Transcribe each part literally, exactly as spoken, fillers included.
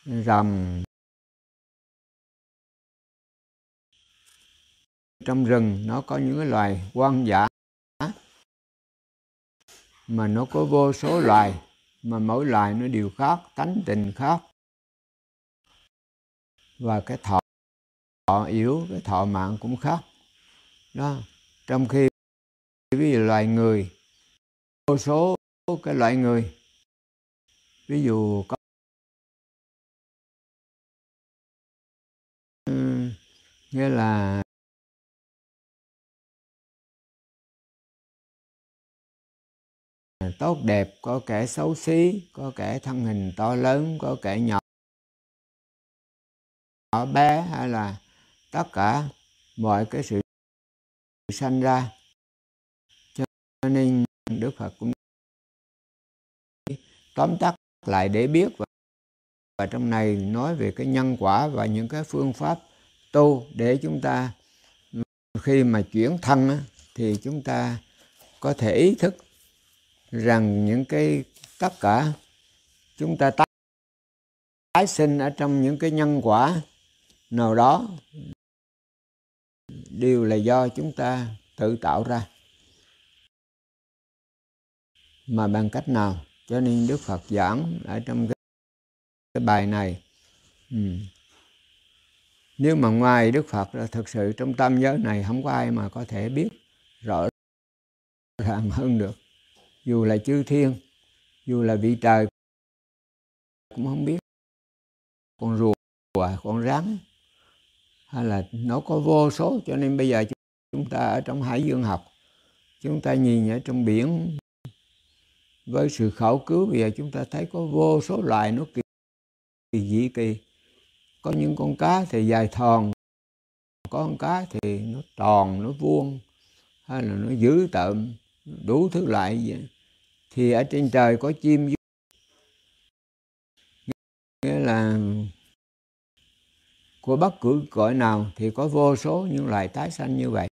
rồng. Trong rừng nó có những cái loài hoang dã mà nó có vô số loài, mà mỗi loài nó đều khác, tánh tình khác, và cái thọ, thọ yếu, cái thọ mạng cũng khác đó. Trong khi ví dụ loài người, vô số cái loại người, ví dụ có ừ, nghĩa là tốt đẹp, có kẻ xấu xí, có kẻ thân hình to lớn, có kẻ nhỏ nhỏ bé, hay là tất cả mọi cái sự sanh ra. Cho nên Đức Phật cũng tóm tắt lại để biết, và, và trong này nói về cái nhân quả và những cái phương pháp tu để chúng ta khi mà chuyển thân á, thì chúng ta có thể ý thức rằng những cái tất cả chúng ta tái, tái sinh ở trong những cái nhân quả nào đó đều là do chúng ta tự tạo ra. Mà bằng cách nào? Cho nên Đức Phật giảng ở trong cái, cái bài này, ừ. Nếu mà ngoài Đức Phật là thực sự trong tam giới này không có ai mà có thể biết rõ ràng hơn được. Dù là chư thiên, dù là vị trời cũng không biết. Con rùa, con rắn, hay là nó có vô số. Cho nên bây giờ chúng ta ở trong hải dương học, chúng ta nhìn ở trong biển với sự khảo cứu, bây giờ chúng ta thấy có vô số loài nó kỳ, kỳ dị kỳ. Có những con cá thì dài thòn, có con cá thì nó tròn, nó vuông, hay là nó dữ tợn, đủ thứ loại vậy. Thì ở trên trời có chim, nghĩa là của bất cứ cõi nào thì có vô số những loài tái sanh như vậy.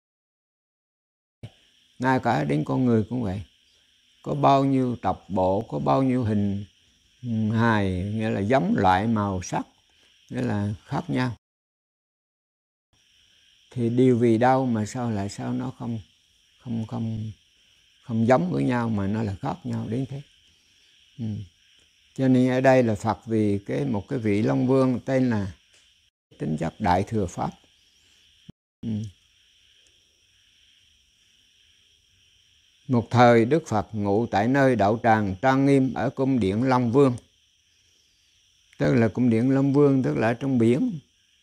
Ngay cả đến con người cũng vậy. Có bao nhiêu tộc bộ, có bao nhiêu hình hài, nghĩa là giống loại, màu sắc, nghĩa là khác nhau. Thì điều vì đâu mà sao lại sao nó không không không không giống với nhau mà nó là khác nhau đến thế. Ừ. Cho nên ở đây là Phật vì cái một cái vị Long Vương tên là tính chất Đại Thừa Pháp. Ừ. Một thời Đức Phật ngụ tại nơi đạo tràng trang nghiêm ở cung điện Long Vương. Tức là cung điện Long Vương tức là ở trong biển.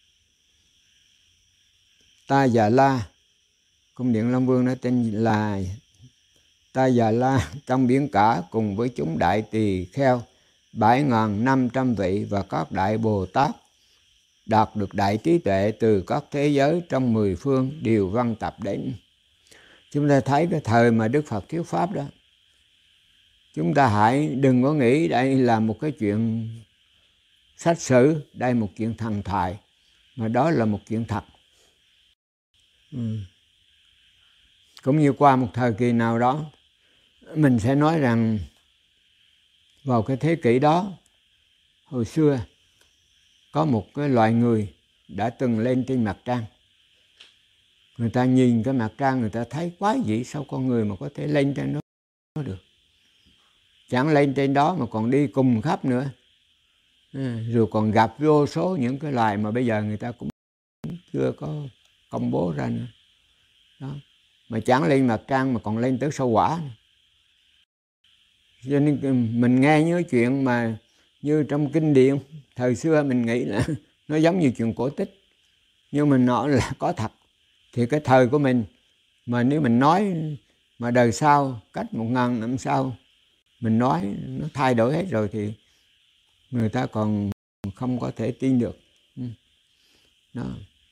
Ta Già La, cung điện Long Vương nó tên là Ta Già La trong biển cả, cùng với chúng đại tỳ kheo bảy nghìn năm trăm vị và các đại Bồ Tát đạt được đại trí tuệ từ các thế giới trong mười phương đều văn tập đến. Chúng ta thấy cái thời mà Đức Phật thuyết pháp đó, chúng ta hãy đừng có nghĩ đây là một cái chuyện sách sử, đây một chuyện thần thoại, mà đó là một chuyện thật. Ừ. Cũng như qua một thời kỳ nào đó, mình sẽ nói rằng vào cái thế kỷ đó, hồi xưa có một cái loài người đã từng lên trên mặt trăng. Người ta nhìn cái mặt trăng, người ta thấy quái dị, sao con người mà có thể lên trên đó được. Chẳng lên trên đó mà còn đi cùng khắp nữa. À, rồi còn gặp vô số những cái loài mà bây giờ người ta cũng chưa có công bố ra nữa. Đó. Mà chẳng lên mặt trăng mà còn lên tới sao Hỏa. Cho nên mình nghe những chuyện mà như trong kinh điển thời xưa mình nghĩ là nó giống như chuyện cổ tích, nhưng mà nó là có thật. Thì cái thời của mình mà nếu mình nói mà đời sau, cách một ngàn năm sau mình nói nó thay đổi hết rồi thì người ta còn không có thể tin được. Đó.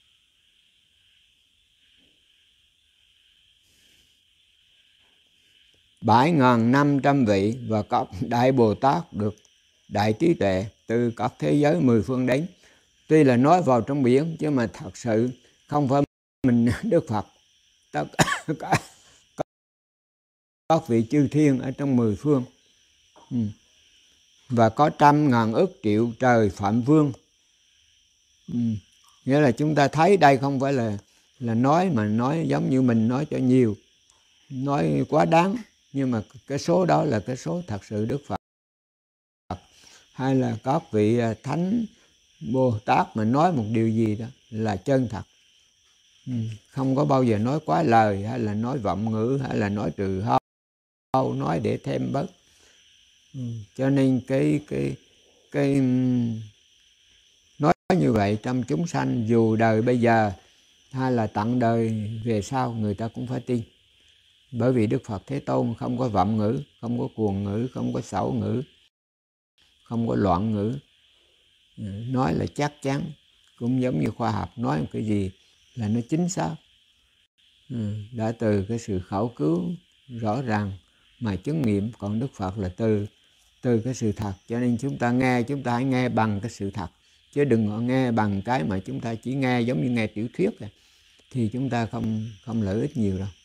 bảy nghìn năm trăm vị và các đại Bồ Tát được đại trí tuệ từ các thế giới mười phương đến. Tuy là nói vào trong biển chứ mà thật sự không phải mình Đức Phật, tất cả các vị chư thiên ở trong mười phương. Ừ. và có trăm ngàn ức triệu trời phạm vương. Ừ. Nghĩa là chúng ta thấy đây không phải là là nói mà nói giống như mình nói cho nhiều, nói quá đáng, nhưng mà cái số đó là cái số thật sự Đức Phật hay là các vị thánh Bồ Tát mà nói một điều gì đó là chân thật. Ừ. Không có bao giờ nói quá lời hay là nói vọng ngữ hay là nói trừ hao, nói để thêm bớt. Ừ. Cho nên cái cái cái nói như vậy trong chúng sanh dù đời bây giờ hay là tận đời về sau người ta cũng phải tin. Bởi vì Đức Phật Thế Tôn không có vọng ngữ, không có cuồng ngữ, không có xảo ngữ, không có loạn ngữ. Nói là chắc chắn, cũng giống như khoa học nói một cái gì là nó chính xác. Đã từ cái sự khảo cứu rõ ràng mà chứng nghiệm, còn Đức Phật là từ từ cái sự thật. Cho nên chúng ta nghe, chúng ta hãy nghe bằng cái sự thật, chứ đừng có nghe bằng cái mà chúng ta chỉ nghe giống như nghe tiểu thuyết này, thì chúng ta không không lợi ích nhiều đâu.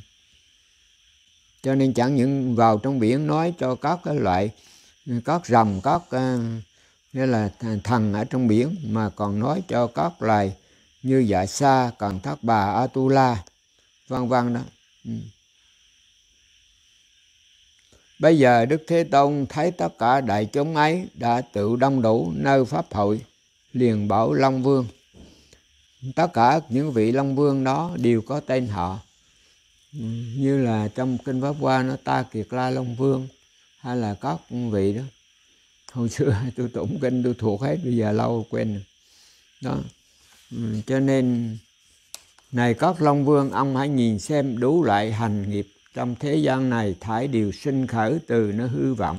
Cho nên chẳng những vào trong biển nói cho các cái loại, các rồng, các nghĩa là thần ở trong biển, mà còn nói cho các loài như Dạ Sa, Càn Thác Bà, Atula, vân vân đó. Ừ. Bây giờ Đức Thế Tôn thấy tất cả đại chúng ấy đã tự đông đủ nơi pháp hội, liền bảo Long Vương. Tất cả những vị Long Vương đó đều có tên họ. Ừ. Như là trong Kinh Pháp Hoa nó Ta Kiệt La Long Vương hay là các vị đó. Hồi xưa tôi tụng kinh tôi thuộc hết, bây giờ lâu quên rồi. Đó. Ừ. Cho nên này các Long Vương, ông hãy nhìn xem đủ loại hành nghiệp trong thế gian này thải đều sinh khởi từ nó hư vọng.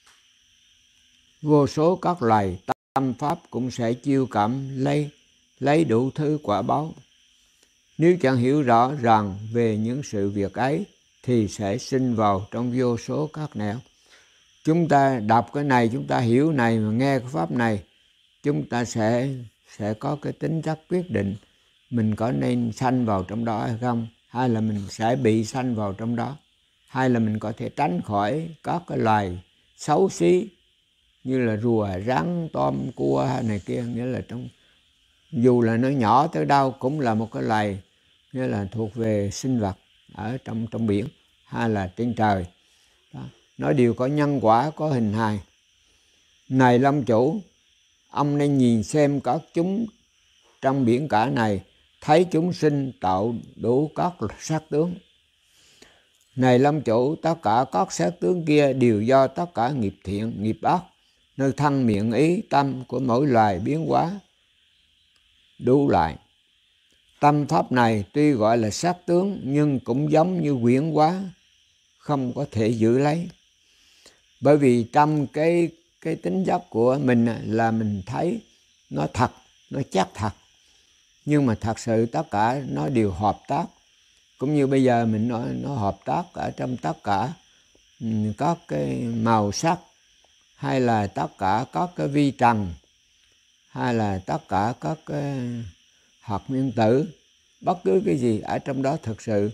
Vô số các loài tâm pháp cũng sẽ chiêu cảm lấy lấy đủ thứ quả báo. Nếu chẳng hiểu rõ ràng về những sự việc ấy thì sẽ sinh vào trong vô số các nẻo. Chúng ta đọc cái này, chúng ta hiểu này mà nghe cái pháp này, chúng ta sẽ sẽ có cái tính chất quyết định mình có nên sanh vào trong đó hay không, hay là mình sẽ bị sanh vào trong đó, hay là mình có thể tránh khỏi các cái loài xấu xí như là rùa, rắn, tôm, cua hay này kia. Nghĩa là trong dù là nó nhỏ tới đâu cũng là một cái loài, nghĩa là thuộc về sinh vật ở trong trong biển hay là trên trời đó. Nó đều có nhân quả, có hình hài. Này Long Chủ, ông nên nhìn xem các chúng trong biển cả này, thấy chúng sinh tạo đủ các sắc tướng. Này Long Chủ, tất cả các sắc tướng kia đều do tất cả nghiệp thiện, nghiệp ác, nơi thân miệng ý tâm của mỗi loài biến hóa đủ lại. Tâm pháp này tuy gọi là sắc tướng nhưng cũng giống như quyển hóa, không có thể giữ lấy. Bởi vì trong cái cái tính chất của mình là mình thấy nó thật, nó chắc thật. Nhưng mà thật sự tất cả nó đều hợp tác. Cũng như bây giờ mình nói nó hợp tác ở trong tất cả các cái màu sắc, hay là tất cả các cái vi trần, hay là tất cả các cái hạt nguyên tử, bất cứ cái gì ở trong đó thực sự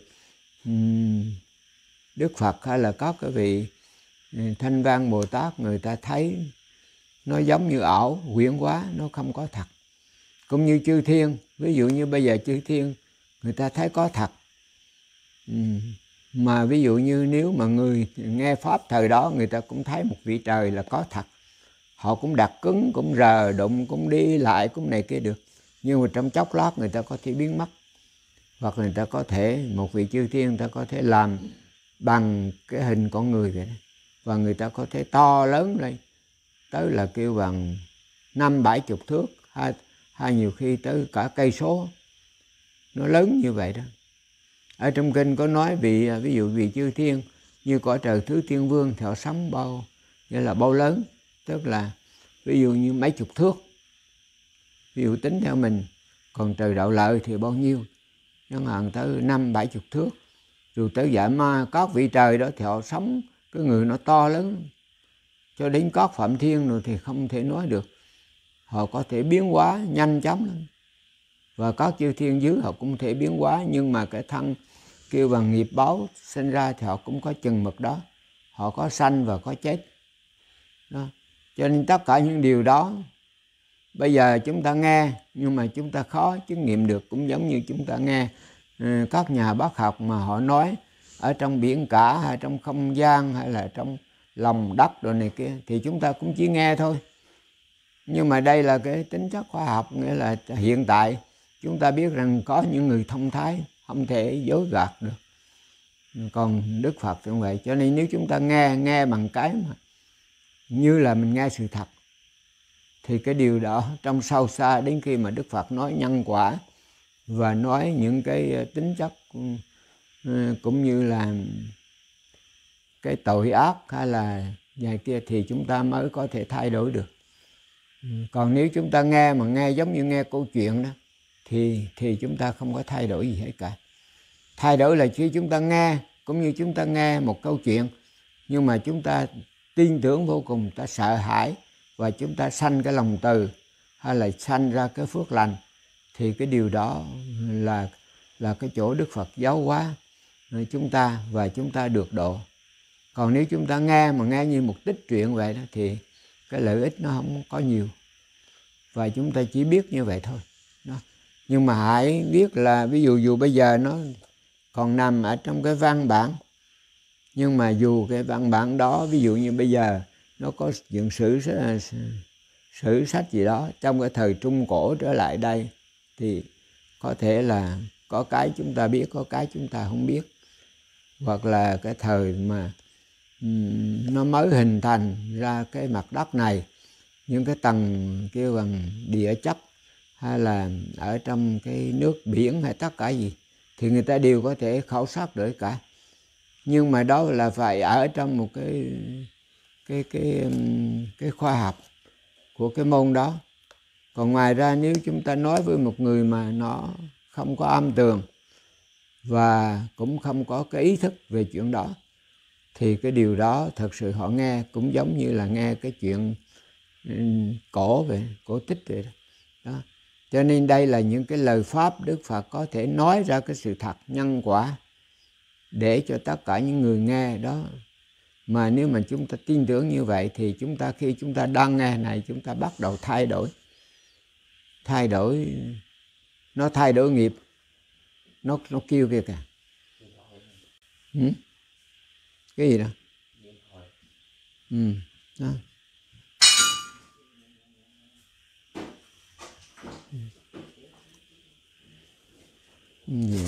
Đức Phật hay là các cái vị Thanh Văn Bồ Tát người ta thấy nó giống như ảo, huyễn hóa, nó không có thật. Cũng như chư thiên, ví dụ như bây giờ chư thiên người ta thấy có thật. Mà ví dụ như nếu mà người nghe pháp thời đó, người ta cũng thấy một vị trời là có thật. Họ cũng đặt cứng, cũng rờ đụng, cũng đi lại, cũng này kia được. Nhưng mà trong chốc lát người ta có thể biến mất. Hoặc người ta có thể, một vị chư thiên người ta có thể làm bằng cái hình con người vậy đó. Và người ta có thể to lớn lên, tới là kêu bằng năm bảy chục thước, hay, hay nhiều khi tới cả cây số. Nó lớn như vậy đó. Ở trong kinh có nói vị, ví dụ vị chư thiên như cõi trời Thứ Thiên Vương thì họ sống bao, nghĩa là bao lớn, tức là ví dụ như mấy chục thước, ví dụ tính theo mình. Còn trời Đạo Lợi thì bao nhiêu, chẳng hạn tới năm bảy chục thước. Rồi tới Dạ Ma, các vị trời đó thì họ sống cái người nó to lớn, cho đến các Phạm Thiên rồi thì không thể nói được. Họ có thể biến hóa nhanh chóng lắm. Và các chư thiên dưới họ cũng thể biến hóa, nhưng mà cái thân kêu bằng nghiệp báo sinh ra thì họ cũng có chừng mực đó. Họ có sanh và có chết đó. Cho nên tất cả những điều đó bây giờ chúng ta nghe nhưng mà chúng ta khó chứng nghiệm được. Cũng giống như chúng ta nghe các nhà bác học mà họ nói ở trong biển cả hay trong không gian hay là trong lòng đất rồi này kia, thì chúng ta cũng chỉ nghe thôi. Nhưng mà đây là cái tính chất khoa học, nghĩa là hiện tại chúng ta biết rằng có những người thông thái không thể dối gạt được. Còn Đức Phật cũng vậy. Cho nên nếu chúng ta nghe nghe bằng cái mà như là mình nghe sự thật, thì cái điều đó trong sâu xa đến khi mà Đức Phật nói nhân quả và nói những cái tính chất cũng như là cái tội ác hay là vài kia, thì chúng ta mới có thể thay đổi được. Còn nếu chúng ta nghe mà nghe giống như nghe câu chuyện đó, thì thì chúng ta không có thay đổi gì hết cả. Thay đổi là khi chúng ta nghe, cũng như chúng ta nghe một câu chuyện, nhưng mà chúng ta tin tưởng vô cùng, ta sợ hãi và chúng ta sanh cái lòng từ hay là sanh ra cái phước lành, thì cái điều đó là là cái chỗ Đức Phật giáo hóa chúng ta và chúng ta được độ. Còn nếu chúng ta nghe mà nghe như một tích truyện vậy đó, thì cái lợi ích nó không có nhiều và chúng ta chỉ biết như vậy thôi đó. Nhưng mà hãy biết là ví dụ dù bây giờ nó còn nằm ở trong cái văn bản, nhưng mà dù cái văn bản đó ví dụ như bây giờ nó có những sử sử sách gì đó trong cái thời Trung Cổ trở lại đây, thì có thể là có cái chúng ta biết, có cái chúng ta không biết. Hoặc là cái thời mà um, nó mới hình thành ra cái mặt đất này, những cái tầng kêu bằng địa chất hay là ở trong cái nước biển hay tất cả gì, thì người ta đều có thể khảo sát được cả. Nhưng mà đó là phải ở trong một cái cái cái cái khoa học của cái môn đó. Còn ngoài ra nếu chúng ta nói với một người mà nó không có âm tường và cũng không có cái ý thức về chuyện đó, thì cái điều đó thật sự họ nghe cũng giống như là nghe cái chuyện cổ về cổ tích vậy đó. Đó. Cho nên đây là những cái lời pháp Đức Phật có thể nói ra cái sự thật nhân quả để cho tất cả những người nghe đó. Mà nếu mà chúng ta tin tưởng như vậy thì chúng ta khi chúng ta đang nghe này, chúng ta bắt đầu thay đổi. Thay đổi, nó thay đổi nghiệp. Nó nó kêu kìa kìa. Ừ? Cái gì đó? Ừ. Đó. Gì?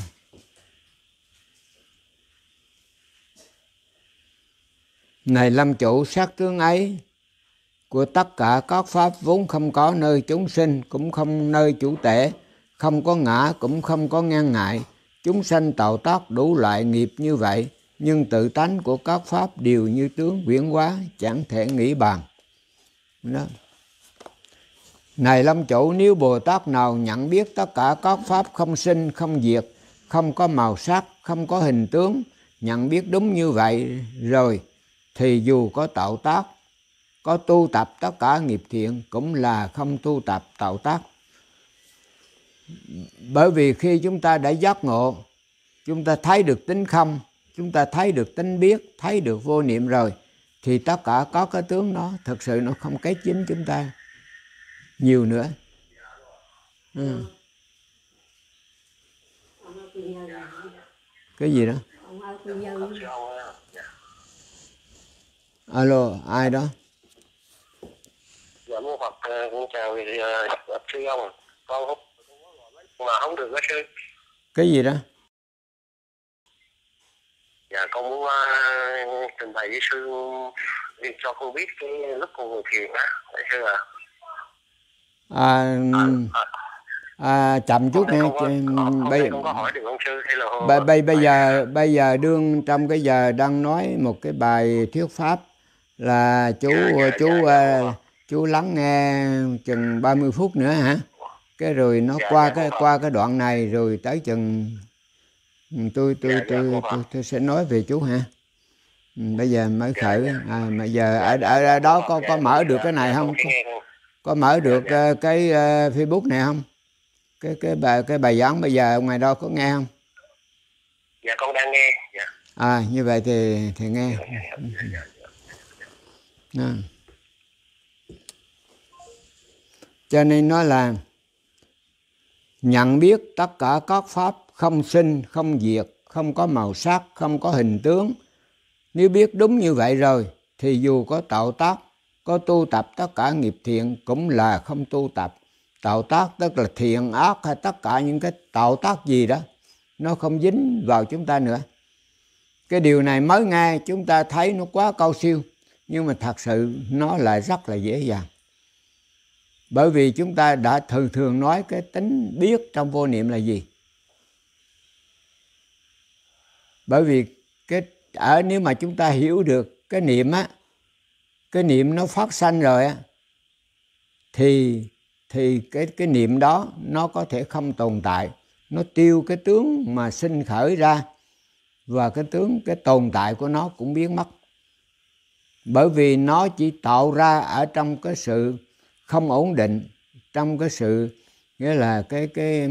Này lâm chủ, sắc tướng ấy của tất cả các pháp vốn không có nơi chúng sinh, cũng không nơi chủ tể, không có ngã, cũng không có ngang ngại. Chúng sanh tạo tác đủ loại nghiệp như vậy, nhưng tự tánh của các pháp đều như tướng biến hóa, chẳng thể nghĩ bàn. Đó. Này lâm chủ, nếu Bồ Tát nào nhận biết tất cả các pháp không sinh, không diệt, không có màu sắc, không có hình tướng, nhận biết đúng như vậy rồi, thì dù có tạo tác, có tu tập tất cả nghiệp thiện, cũng là không tu tập tạo tác. Bởi vì khi chúng ta đã giác ngộ, chúng ta thấy được tính không, chúng ta thấy được tính biết, thấy được vô niệm rồi, thì tất cả có cái tướng đó thực sự nó không kết dính chúng ta nhiều nữa. Ừ. Cái gì đó? Alo, ai đó? Dạ mô Phật, con chào bạch sư ông. Con hút mà không được đó sư. Cái gì đó? Dạ con muốn uh, trình bày với sư cho con biết cái lúc con ngồi thiền á, sư ạ. À, à, à, chậm chút nha. Bây con có hỏi được không sư hay là bây bây bây giờ bây giờ đương trong cái giờ đang nói một cái bài thuyết pháp là chú dạ, dạ, chú dạ, uh, chú lắng nghe chừng ba mươi phút nữa hả? Cái rồi nó dạ, qua dạ, cái qua cái đoạn này rồi tới chừng tôi tôi dạ, tôi, dạ, tôi tôi sẽ nói về chú hả? Bây giờ mới khởi. Dạ, dạ. À, mà giờ dạ, ở, ở, ở đó có có mở được cái này không? Có, có mở được dạ, dạ. cái uh, Facebook này không? Cái cái bài cái bài giảng bây giờ ngoài đó có nghe không? Dạ con đang nghe. Dạ. À như vậy thì thì nghe. Dạ, dạ, dạ, dạ, dạ. À. Cho nên nói là nhận biết tất cả các pháp không sinh, không diệt, không có màu sắc, không có hình tướng. Nếu biết đúng như vậy rồi thì dù có tạo tác, có tu tập tất cả nghiệp thiện cũng là không tu tập. Tạo tác tức là thiện ác hay tất cả những cái tạo tác gì đó, nó không dính vào chúng ta nữa. Cái điều này mới nghe chúng ta thấy nó quá cao siêu, nhưng mà thật sự nó lại rất là dễ dàng. Bởi vì chúng ta đã thường thường nói cái tính biết trong vô niệm là gì. Bởi vì cái ở nếu mà chúng ta hiểu được cái niệm á, cái niệm nó phát sanh rồi á, thì thì cái cái niệm đó nó có thể không tồn tại, nó tiêu cái tướng mà sinh khởi ra, và cái tướng cái tồn tại của nó cũng biến mất. Bởi vì nó chỉ tạo ra ở trong cái sự không ổn định, trong cái sự nghĩa là cái cái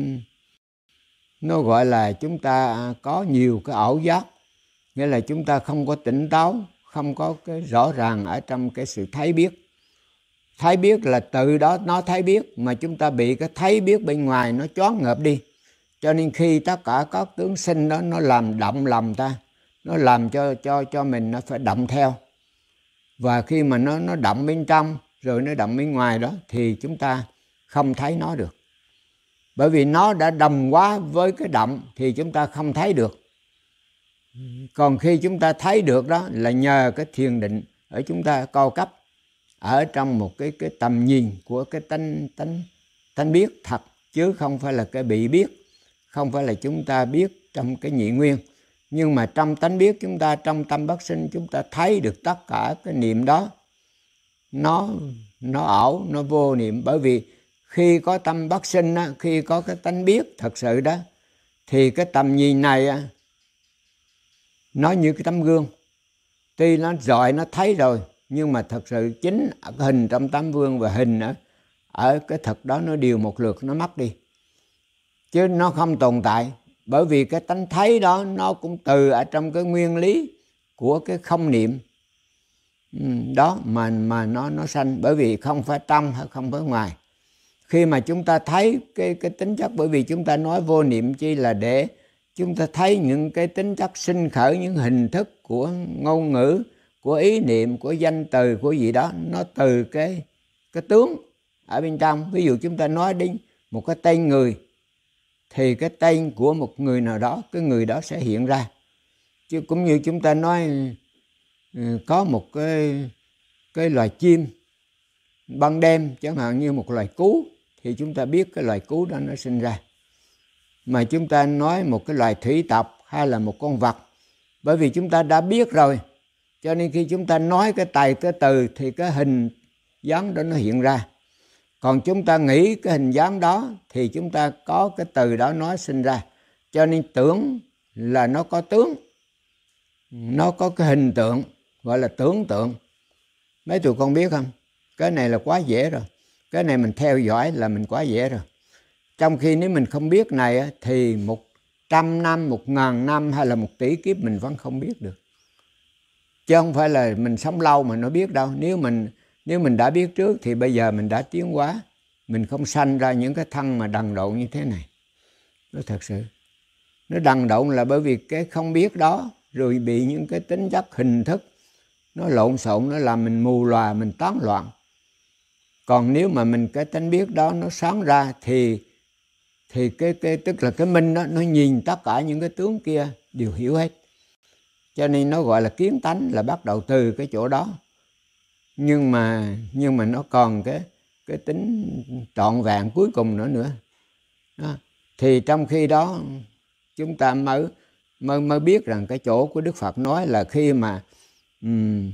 nó gọi là chúng ta có nhiều cái ảo giác, nghĩa là chúng ta không có tỉnh táo, không có cái rõ ràng ở trong cái sự thấy biết. Thấy biết là từ đó nó thấy biết, mà chúng ta bị cái thấy biết bên ngoài nó choáng ngợp đi. Cho nên khi tất cả các tướng sinh đó nó làm động lòng ta, nó làm cho cho cho mình nó phải động theo. Và khi mà nó nó động bên trong rồi nó động bên ngoài đó thì chúng ta không thấy nó được. Bởi vì nó đã đồng quá với cái động thì chúng ta không thấy được. Còn khi chúng ta thấy được đó là nhờ cái thiền định ở chúng ta cao cấp, ở trong một cái cái tầm nhìn của cái tánh tánh tánh biết thật, chứ không phải là cái bị biết, không phải là chúng ta biết trong cái nhị nguyên. Nhưng mà trong tánh biết chúng ta, trong tâm bất sinh, chúng ta thấy được tất cả cái niệm đó nó nó ảo, nó vô niệm. Bởi vì khi có tâm bất sinh á, khi có cái tánh biết thật sự đó, thì cái tầm nhìn này á, nó như cái tấm gương. Tuy nó rọi nó thấy rồi, nhưng mà thật sự chính hình trong tấm gương và hình ở, ở cái thực đó nó đều một lượt nó mất đi, chứ nó không tồn tại. Bởi vì cái tánh thấy đó nó cũng từ ở trong cái nguyên lý của cái không niệm đó mà mà nó nó sanh. Bởi vì không phải trong hay không phải ngoài. Khi mà chúng ta thấy cái cái tính chất, bởi vì chúng ta nói vô niệm chi là để chúng ta thấy những cái tính chất sinh khởi, những hình thức của ngôn ngữ, của ý niệm, của danh từ, của gì đó, nó từ cái cái tướng ở bên trong. Ví dụ chúng ta nói đến một cái tên người, thì cái tên của một người nào đó, cái người đó sẽ hiện ra. Chứ cũng như chúng ta nói có một cái cái loài chim ban đêm, chẳng hạn như một loài cú, thì chúng ta biết cái loài cú đó nó sinh ra. Mà chúng ta nói một cái loài thủy tộc hay là một con vật, bởi vì chúng ta đã biết rồi, cho nên khi chúng ta nói cái tài cái từ thì cái hình dáng đó nó hiện ra. Còn chúng ta nghĩ cái hình dáng đó thì chúng ta có cái từ đó nói sinh ra. Cho nên tưởng là nó có tướng, nó có cái hình tượng, gọi là tưởng tượng. Mấy tụi con biết không? Cái này là quá dễ rồi. Cái này mình theo dõi là mình quá dễ rồi. Trong khi nếu mình không biết này thì một trăm năm, một ngàn năm hay là một tỷ kiếp mình vẫn không biết được. Chứ không phải là mình sống lâu mà nó biết đâu. Nếu mình nếu mình đã biết trước thì bây giờ mình đã tiến hóa. Mình không sanh ra những cái thân mà đần độn như thế này. Nó thật sự. Nó đần độn là bởi vì cái không biết đó, rồi bị những cái tính chất hình thức nó lộn xộn, nó làm mình mù lòa, mình tán loạn. Còn nếu mà mình cái tánh biết đó nó sáng ra thì thì cái cái tức là cái minh đó, nó nhìn tất cả những cái tướng kia đều hiểu hết. Cho nên nó gọi là kiến tánh, là bắt đầu từ cái chỗ đó. Nhưng mà nhưng mà nó còn cái cái tính trọn vẹn cuối cùng nữa nữa. Đó. Thì trong khi đó chúng ta mới mới mới biết rằng cái chỗ của Đức Phật nói là khi mà um,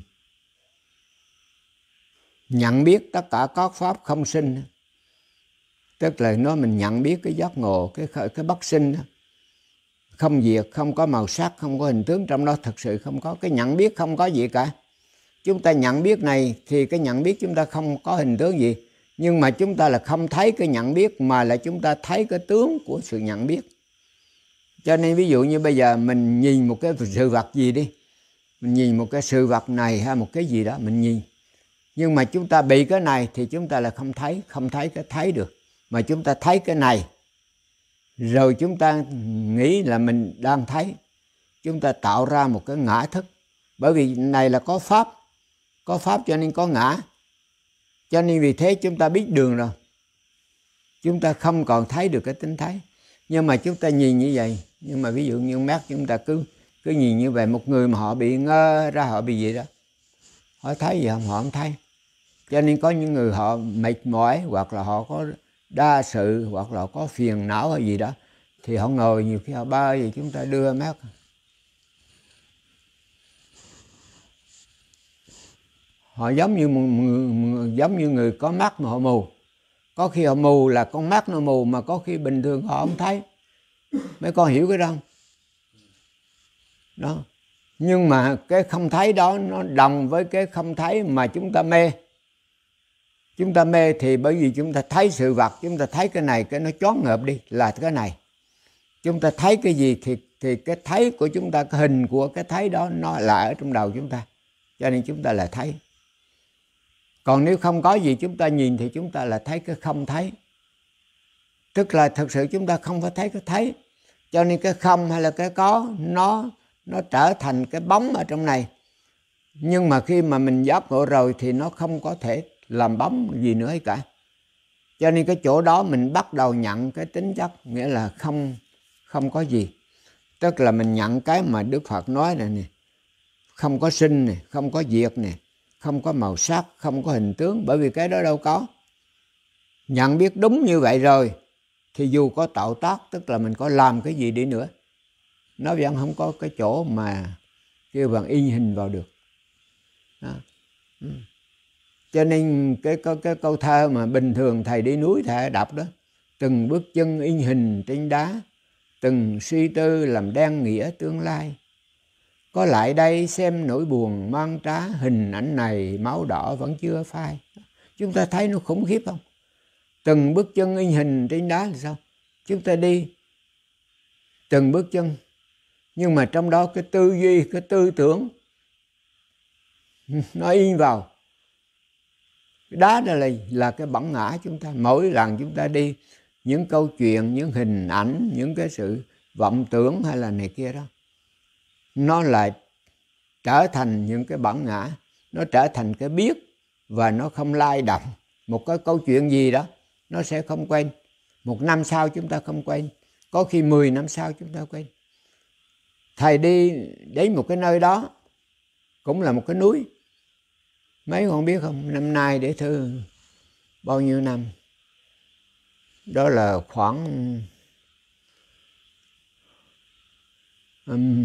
nhận biết tất cả các pháp không sinh, tức là nói mình nhận biết cái giác ngộ, cái cái bất sinh đó, không diệt, không có màu sắc, không có hình tướng, trong đó thực sự không có cái nhận biết, không có gì cả. Chúng ta nhận biết này thì cái nhận biết chúng ta không có hình tướng gì, nhưng mà chúng ta là không thấy cái nhận biết, mà là chúng ta thấy cái tướng của sự nhận biết. Cho nên ví dụ như bây giờ mình nhìn một cái sự vật gì đi, mình nhìn một cái sự vật này hay một cái gì đó, mình nhìn Nhưng mà chúng ta bị cái này thì chúng ta là không thấy, không thấy cái thấy được. Mà chúng ta thấy cái này, rồi chúng ta nghĩ là mình đang thấy. Chúng ta tạo ra một cái ngã thức. Bởi vì này là có pháp, có pháp cho nên có ngã. Cho nên vì thế chúng ta biết đường rồi. Chúng ta không còn thấy được cái tính thấy. Nhưng mà chúng ta nhìn như vậy. Nhưng mà ví dụ như mắt chúng ta cứ cứ nhìn như vậy. Một người mà họ bị ngơ ra, họ bị gì đó, họ thấy gì không? Họ không thấy. Cho nên có những người họ mệt mỏi, hoặc là họ có đa sự, hoặc là họ có phiền não hay gì đó, thì họ ngồi nhiều khi họ bơi thì chúng ta đưa mắt. Họ giống như giống như người có mắt mà họ mù. Có khi họ mù là con mắt nó mù, mà có khi bình thường họ không thấy. Mấy con hiểu cái đó không? Đó. Nhưng mà cái không thấy đó nó đồng với cái không thấy mà chúng ta mê. Chúng ta mê thì bởi vì chúng ta thấy sự vật, chúng ta thấy cái này, cái nó choáng ngợp đi là cái này. Chúng ta thấy cái gì thì thì cái thấy của chúng ta, cái hình của cái thấy đó nó là ở trong đầu chúng ta. Cho nên chúng ta là thấy. Còn nếu không có gì chúng ta nhìn thì chúng ta là thấy cái không thấy. Tức là thực sự chúng ta không phải thấy cái thấy. Cho nên cái không hay là cái có nó nó trở thành cái bóng ở trong này. Nhưng mà khi mà mình giác ngộ rồi thì nó không có thể làm bóng gì nữa hết cả. Cho nên cái chỗ đó mình bắt đầu nhận cái tính chất, nghĩa là không không có gì. Tức là mình nhận cái mà Đức Phật nói này nè, không có sinh nè, không có diệt nè, không có màu sắc, không có hình tướng, bởi vì cái đó đâu có. Nhận biết đúng như vậy rồi thì dù có tạo tác, tức là mình có làm cái gì đi nữa, nó vẫn không có cái chỗ mà kêu bằng in hình vào được. Đó. Cho nên cái, cái, cái câu thơ mà bình thường thầy đi núi thầy đọc đó, từng bước chân in hình trên đá, từng suy tư làm đen nghĩa tương lai. Có lại đây xem nỗi buồn mang trá, hình ảnh này máu đỏ vẫn chưa phai. Chúng ta thấy nó khủng khiếp không? Từng bước chân in hình trên đá là sao? Chúng ta đi từng bước chân, nhưng mà trong đó cái tư duy, cái tư tưởng nó in vào. Cái đá đó là, là cái bản ngã chúng ta. Mỗi lần chúng ta đi, những câu chuyện, những hình ảnh, những cái sự vọng tưởng hay là này kia đó, nó lại trở thành những cái bản ngã. Nó trở thành cái biết và nó không lay động. Một cái câu chuyện gì đó nó sẽ không quên. Một năm sau chúng ta không quên, có khi mười năm sau chúng ta quên. Thầy đi đến một cái nơi đó, cũng là một cái núi. Mấy con biết không, năm nay để thưa bao nhiêu năm, đó là khoảng um,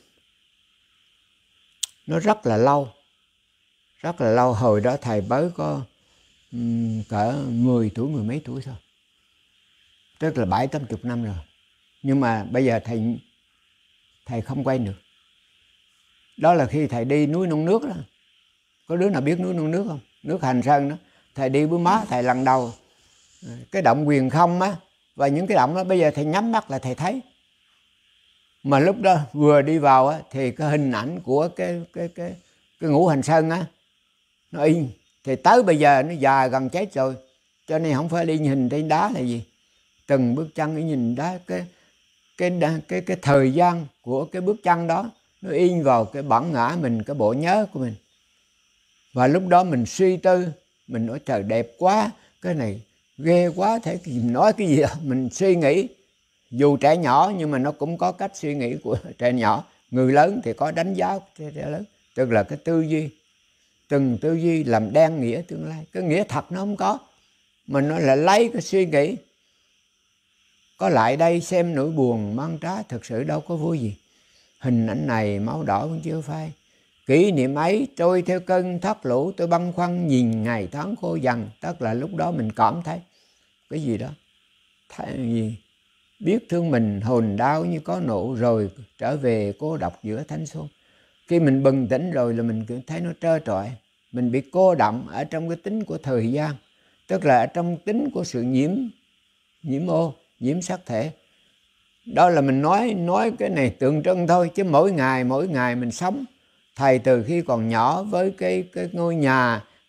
nó rất là lâu, rất là lâu. Hồi đó thầy mới có um, cỡ mười tuổi, mười mấy tuổi thôi, tức là bảy tám chục năm rồi. Nhưng mà bây giờ thầy thầy không quay được. Đó là khi thầy đi núi non nước đó. Có đứa nào biết núi non nước không? Nước Hành Sơn đó. Thầy đi với má thầy lần đầu, cái động Quyền Không á, và những cái động đó bây giờ thầy nhắm mắt là thầy thấy. Mà lúc đó vừa đi vào á, thì cái hình ảnh của cái cái cái cái Ngũ Hành Sơn á, nó in. Thì tới bây giờ nó già gần chết rồi, cho nên không phải đi hình trên đá là gì. Từng bước chân đi nhìn đá, cái cái cái cái thời gian của cái bước chân đó nó in vào cái bản ngã mình, cái bộ nhớ của mình. Và lúc đó mình suy tư, mình nói trời đẹp quá, cái này ghê quá, thế nói cái gì đó. Mình suy nghĩ, dù trẻ nhỏ nhưng mà nó cũng có cách suy nghĩ của trẻ nhỏ. Người lớn thì có đánh giá của trẻ lớn, tức là cái tư duy. Từng tư duy làm đen nghĩa tương lai. Cái nghĩa thật nó không có, mà nó là lấy cái suy nghĩ. Có lại đây xem nỗi buồn mang trá, thực sự đâu có vui gì. Hình ảnh này máu đỏ vẫn chưa phai. Kỷ niệm ấy trôi theo cơn thác lũ, tôi băn khoăn nhìn ngày tháng khô dần. Tức là lúc đó mình cảm thấy cái gì đó, thấy gì biết thương mình, hồn đau như có nộ, rồi trở về cô độc giữa thanh xuân. Khi mình bừng tỉnh rồi là mình thấy nó trơ trọi. Mình bị cô đọng ở trong cái tính của thời gian, tức là ở trong tính của sự nhiễm nhiễm ô, nhiễm sắc thể. Đó là mình nói nói cái này tượng trưng thôi, chứ mỗi ngày mỗi ngày mình sống. Thầy từ khi còn nhỏ với cái, cái ngôi nhà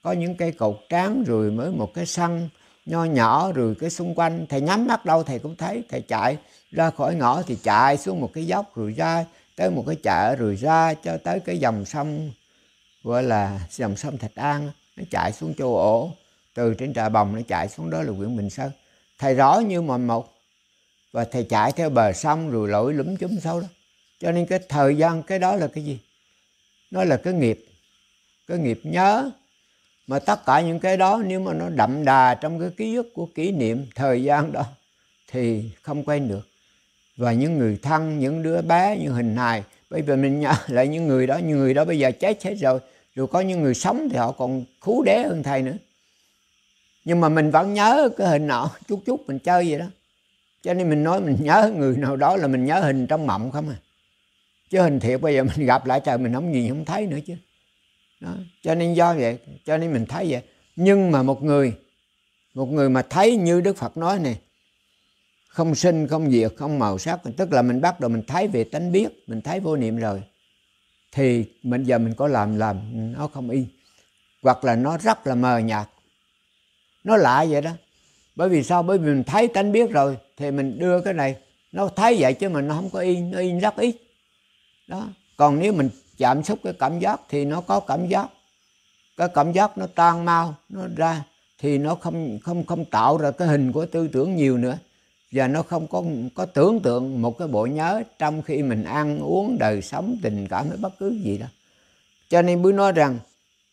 có những cây cột tráng rồi mới một cái sân nho nhỏ, rồi cái xung quanh thầy nhắm mắt đâu thầy cũng thấy. Thầy chạy ra khỏi ngõ thì chạy xuống một cái dốc, rồi ra tới một cái chợ, rồi ra cho tới cái dòng sông gọi là dòng sông Thạch An, nó chạy xuống Châu Ổ, từ trên Trà Bồng nó chạy xuống đó là huyện Bình Sơn. Thầy rõ như mồn một, và thầy chạy theo bờ sông rồi lội lúm chúm sâu đó. Cho nên cái thời gian cái đó là cái gì? Nó là cái nghiệp, cái nghiệp nhớ. Mà tất cả những cái đó nếu mà nó đậm đà trong cái ký ức của kỷ niệm thời gian đó thì không quên được. Và những người thân, những đứa bé, những hình hài, bây giờ mình nhớ lại những người đó, những người đó bây giờ chết hết rồi. Rồi có những người sống thì họ còn khú đế hơn thầy nữa. Nhưng mà mình vẫn nhớ cái hình nọ, chút chút mình chơi vậy đó. Cho nên mình nói mình nhớ người nào đó là mình nhớ hình trong mộng không à. Chứ hình thiệt bây giờ mình gặp lại trời mình không nhìn không thấy nữa chứ. Đó. Cho nên do vậy, cho nên mình thấy vậy. Nhưng mà một người, một người mà thấy như Đức Phật nói này, không sinh, không diệt, không màu sắc, tức là mình bắt đầu mình thấy về tánh biết, mình thấy vô niệm rồi, thì mình giờ mình có làm làm nó không y, hoặc là nó rất là mờ nhạt, nó lạ vậy đó. Bởi vì sao? Bởi vì mình thấy tánh biết rồi thì mình đưa cái này nó thấy vậy chứ mà nó không có y, nó y rất ít đó. Còn nếu mình chạm xúc cái cảm giác thì nó có cảm giác, cái cảm giác nó tan mau nó ra thì nó không không không tạo ra cái hình của tư tưởng nhiều nữa, và nó không có có tưởng tượng một cái bộ nhớ trong khi mình ăn uống, đời sống, tình cảm hay bất cứ gì đó. Cho nên Bữa nói rằng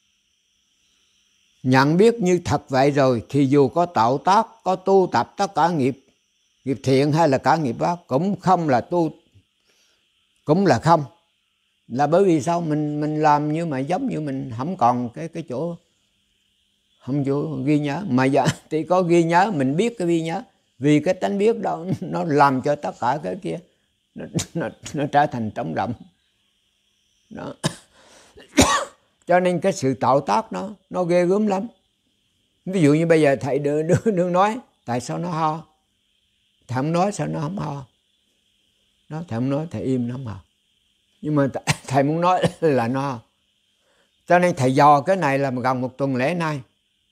nhận biết như thật vậy rồi thì dù có tạo tác, có tu tập tất cả nghiệp, nghiệp thiện hay là cả nghiệp ác cũng không là tu, cũng là không. Là bởi vì sao? Mình mình làm như mà giống như mình không còn cái cái chỗ, không chỗ ghi nhớ, mà giờ thì có ghi nhớ, mình biết cái ghi nhớ, vì cái tánh biết đó nó làm cho tất cả cái kia nó nó, nó trở thành trống rỗng đó. Cho nên cái sự tạo tác nó nó ghê gớm lắm. Ví dụ như bây giờ thầy đừng, đừng, đừng nói tại sao nó ho, thầy không nói sao nó không ho đó, thầy không nói, thầy im nó không ho. Nhưng mà thầy muốn nói là nó ho. Cho nên thầy dò cái này là gần một tuần lễ nay.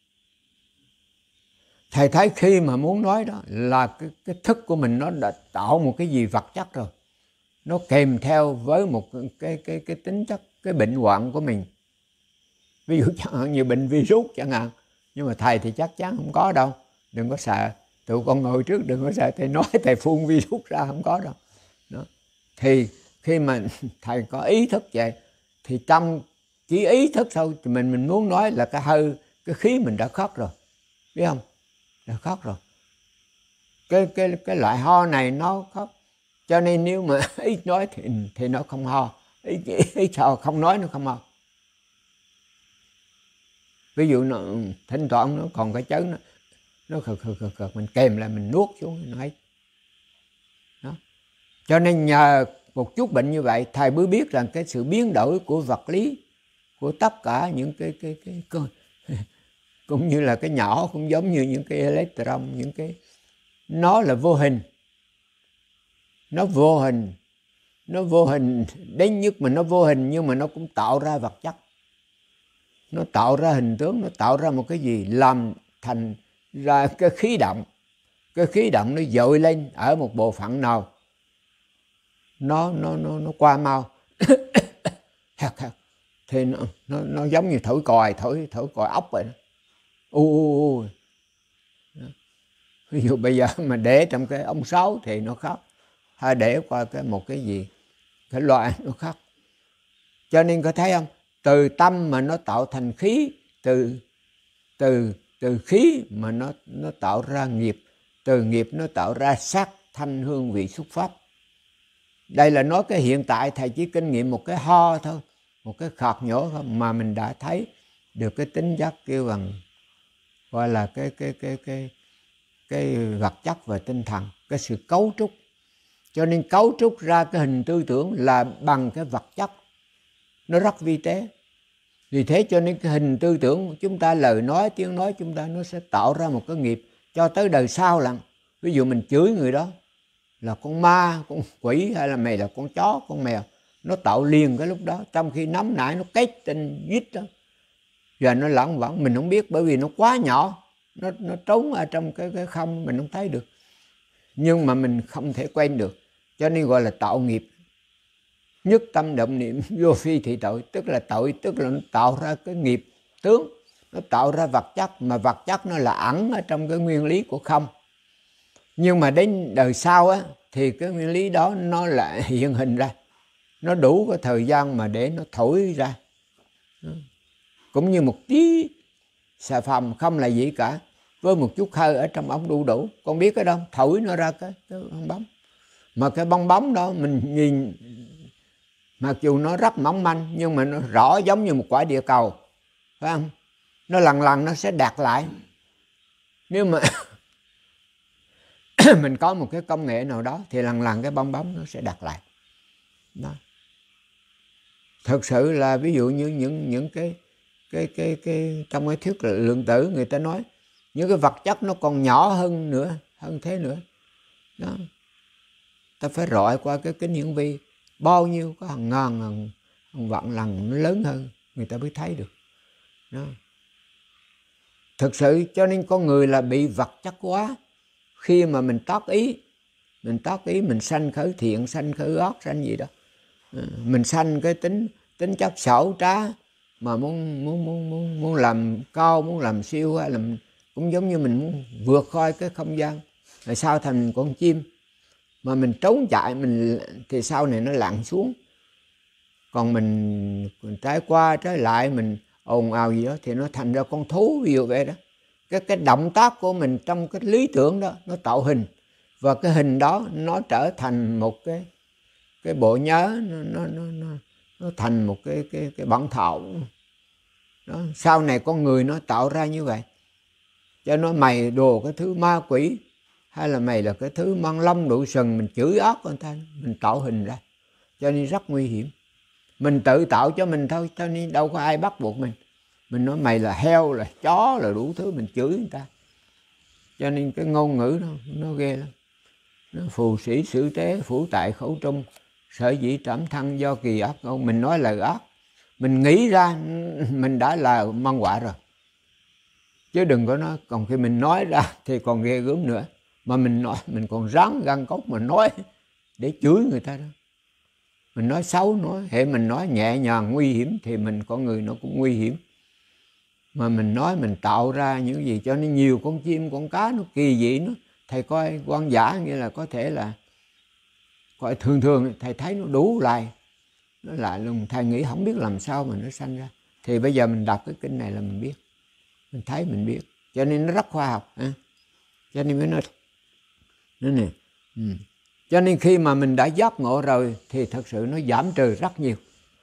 Thầy thấy khi mà muốn nói đó là cái, cái thức của mình nó đã tạo một cái gì vật chất rồi, nó kèm theo với một cái cái cái, cái tính chất, cái bệnh hoạn của mình. Ví dụ chẳng hạn như bệnh virus chẳng hạn. Nhưng mà thầy thì chắc chắn không có đâu, đừng có sợ. Tụi con ngồi trước đừng có sợ thầy nói thầy phun virus ra, không có đâu đó. Thì khi mà thầy có ý thức vậy thì trong chỉ ý thức thôi thì mình mình muốn nói là cái hơi, cái khí mình đã khóc rồi, biết không? Đã khóc rồi. Cái cái cái loại ho này nó khóc. Cho nên nếu mà ít nói thì thì nó không ho, ít ít ho không nói nó không ho. Ví dụ nó thỉnh thoảng nó còn cái chớn nó nó khực khực khực khực mình kèm lại mình nuốt xuống nó hết đó. Cho nên nhờ một chút bệnh như vậy thầy mới biết rằng cái sự biến đổi của vật lý, của tất cả những cái cái cái, cái cũng như là cái nhỏ, cũng giống như những cái electron, những cái nó là vô hình, nó vô hình, nó vô hình đến nhất mà nó vô hình, nhưng mà nó cũng tạo ra vật chất, nó tạo ra hình tướng, nó tạo ra một cái gì làm thành ra cái khí động. Cái khí động nó dội lên ở một bộ phận nào nó nó nó nó qua mau thì nó, nó nó giống như thổi còi, thổi thổi còi ốc vậy đó. U u u. Ví dụ bây giờ mà để trong cái ống sáo thì nó khóc, hay để qua cái một cái gì cái loại nó khóc. Cho nên có thấy không, từ tâm mà nó tạo thành khí, từ từ từ khí mà nó nó tạo ra nghiệp, từ nghiệp nó tạo ra sắc thanh hương vị xúc pháp. Đây là nói cái hiện tại, thầy chỉ kinh nghiệm một cái ho thôi, một cái khạc nhổ thôi mà mình đã thấy được cái tính chất kêu bằng gọi là cái cái cái cái cái vật chất và tinh thần, cái sự cấu trúc. Cho nên cấu trúc ra cái hình tư tưởng là bằng cái vật chất, nó rất vi tế. Vì thế cho nên cái hình tư tưởng của chúng ta, lời nói, tiếng nói chúng ta nó sẽ tạo ra một cái nghiệp cho tới đời sau lận. Ví dụ mình chửi người đó là con ma, con quỷ, hay là mày là con chó, con mèo, nó tạo liền cái lúc đó, trong khi nắm nải nó kết trên vít đó. Và nó lẫn vẫn mình không biết, bởi vì nó quá nhỏ, nó nó trốn ở trong cái cái không, mình không thấy được. Nhưng mà mình không thể quên được, cho nên gọi là tạo nghiệp. Nhất tâm động niệm vô phi thị tội, tức là tội, tức là nó tạo ra cái nghiệp tướng, nó tạo ra vật chất, mà vật chất nó là ẩn ở trong cái nguyên lý của không. Nhưng mà đến đời sau á, thì cái nguyên lý đó nó lại hiện hình ra, nó đủ cái thời gian mà để nó thổi ra. Cũng như một tí xà phòng không là gì cả, với một chút hơi ở trong ống đu đủ, con biết cái đó, thổi nó ra cái, cái bong bóng. Mà cái bong bóng đó mình nhìn, mặc dù nó rất mỏng manh, nhưng mà nó rõ giống như một quả địa cầu, phải không? Nó lần lần nó sẽ đạt lại. Nếu mà mình có một cái công nghệ nào đó thì lần lần cái bong bóng nó sẽ đạt lại. Đó. Thực sự là ví dụ như những những cái cái cái cái trong cái thuyết lượng tử, người ta nói những cái vật chất nó còn nhỏ hơn nữa, hơn thế nữa. Đó. Ta phải rọi qua cái kính hiển vi bao nhiêu, có hàng ngàn hàng, hàng vạn lần nó lớn hơn, người ta mới thấy được. Đó. Thực sự cho nên con người là bị vật chất quá. Khi mà mình tác ý, mình tác ý mình sanh khởi thiện, sanh khởi ác, sanh gì đó, mình sanh cái tính tính chất xảo trá, mà muốn muốn muốn muốn muốn làm cao, muốn làm siêu, hay làm cũng giống như mình muốn vượt khỏi cái không gian, rồi sao thành con chim mà mình trốn chạy, mình thì sau này nó lặn xuống. Còn mình, mình trái qua trái lại, mình ồn ào gì đó thì nó thành ra con thú, ví dụ vậy đó. Cái cái động tác của mình trong cái lý tưởng đó nó tạo hình, và cái hình đó nó trở thành một cái cái bộ nhớ, nó nó nó nó, nó thành một cái cái cái bản thảo. Đó, sau này con người nó tạo ra như vậy. Cho nó mày đồ cái thứ ma quỷ, hay là mày là cái thứ mang lông đủ sừng, mình chửi ác con ta, mình tạo hình ra. Cho nên rất nguy hiểm. Mình tự tạo cho mình thôi, cho nên đâu có ai bắt buộc mình. Mình nói mày là heo, là chó, là đủ thứ, mình chửi người ta. Cho nên cái ngôn ngữ nó, nó ghê lắm. Nó phù sĩ xử tế, phủ tại khẩu trung, sở dĩ trảm thân do kỳ ác ngôn. Mình nói lời ác, mình nghĩ ra mình đã là mang họa rồi. Chứ đừng có nói, còn khi mình nói ra thì còn ghê gớm nữa. Mà mình nói, mình còn ráng găng cốt mà nói để chửi người ta đó. Mình nói xấu, nói hệ mình nói nhẹ nhàng nguy hiểm thì mình con người nó cũng nguy hiểm. Mà mình nói mình tạo ra những gì cho nên nhiều con chim, con cá nó kỳ dị, nó thầy coi quan giả, nghĩa là có thể là coi thường thường thầy thấy nó đủ lại, nó lại luôn, thầy nghĩ không biết làm sao mà nó sanh ra. Thì bây giờ mình đọc cái kinh này là mình biết, mình thấy mình biết, cho nên nó rất khoa học. À. Cho nên mới nói nữa nè. Ừ. Cho nên khi mà mình đã giác ngộ rồi thì thật sự nó giảm trừ rất nhiều.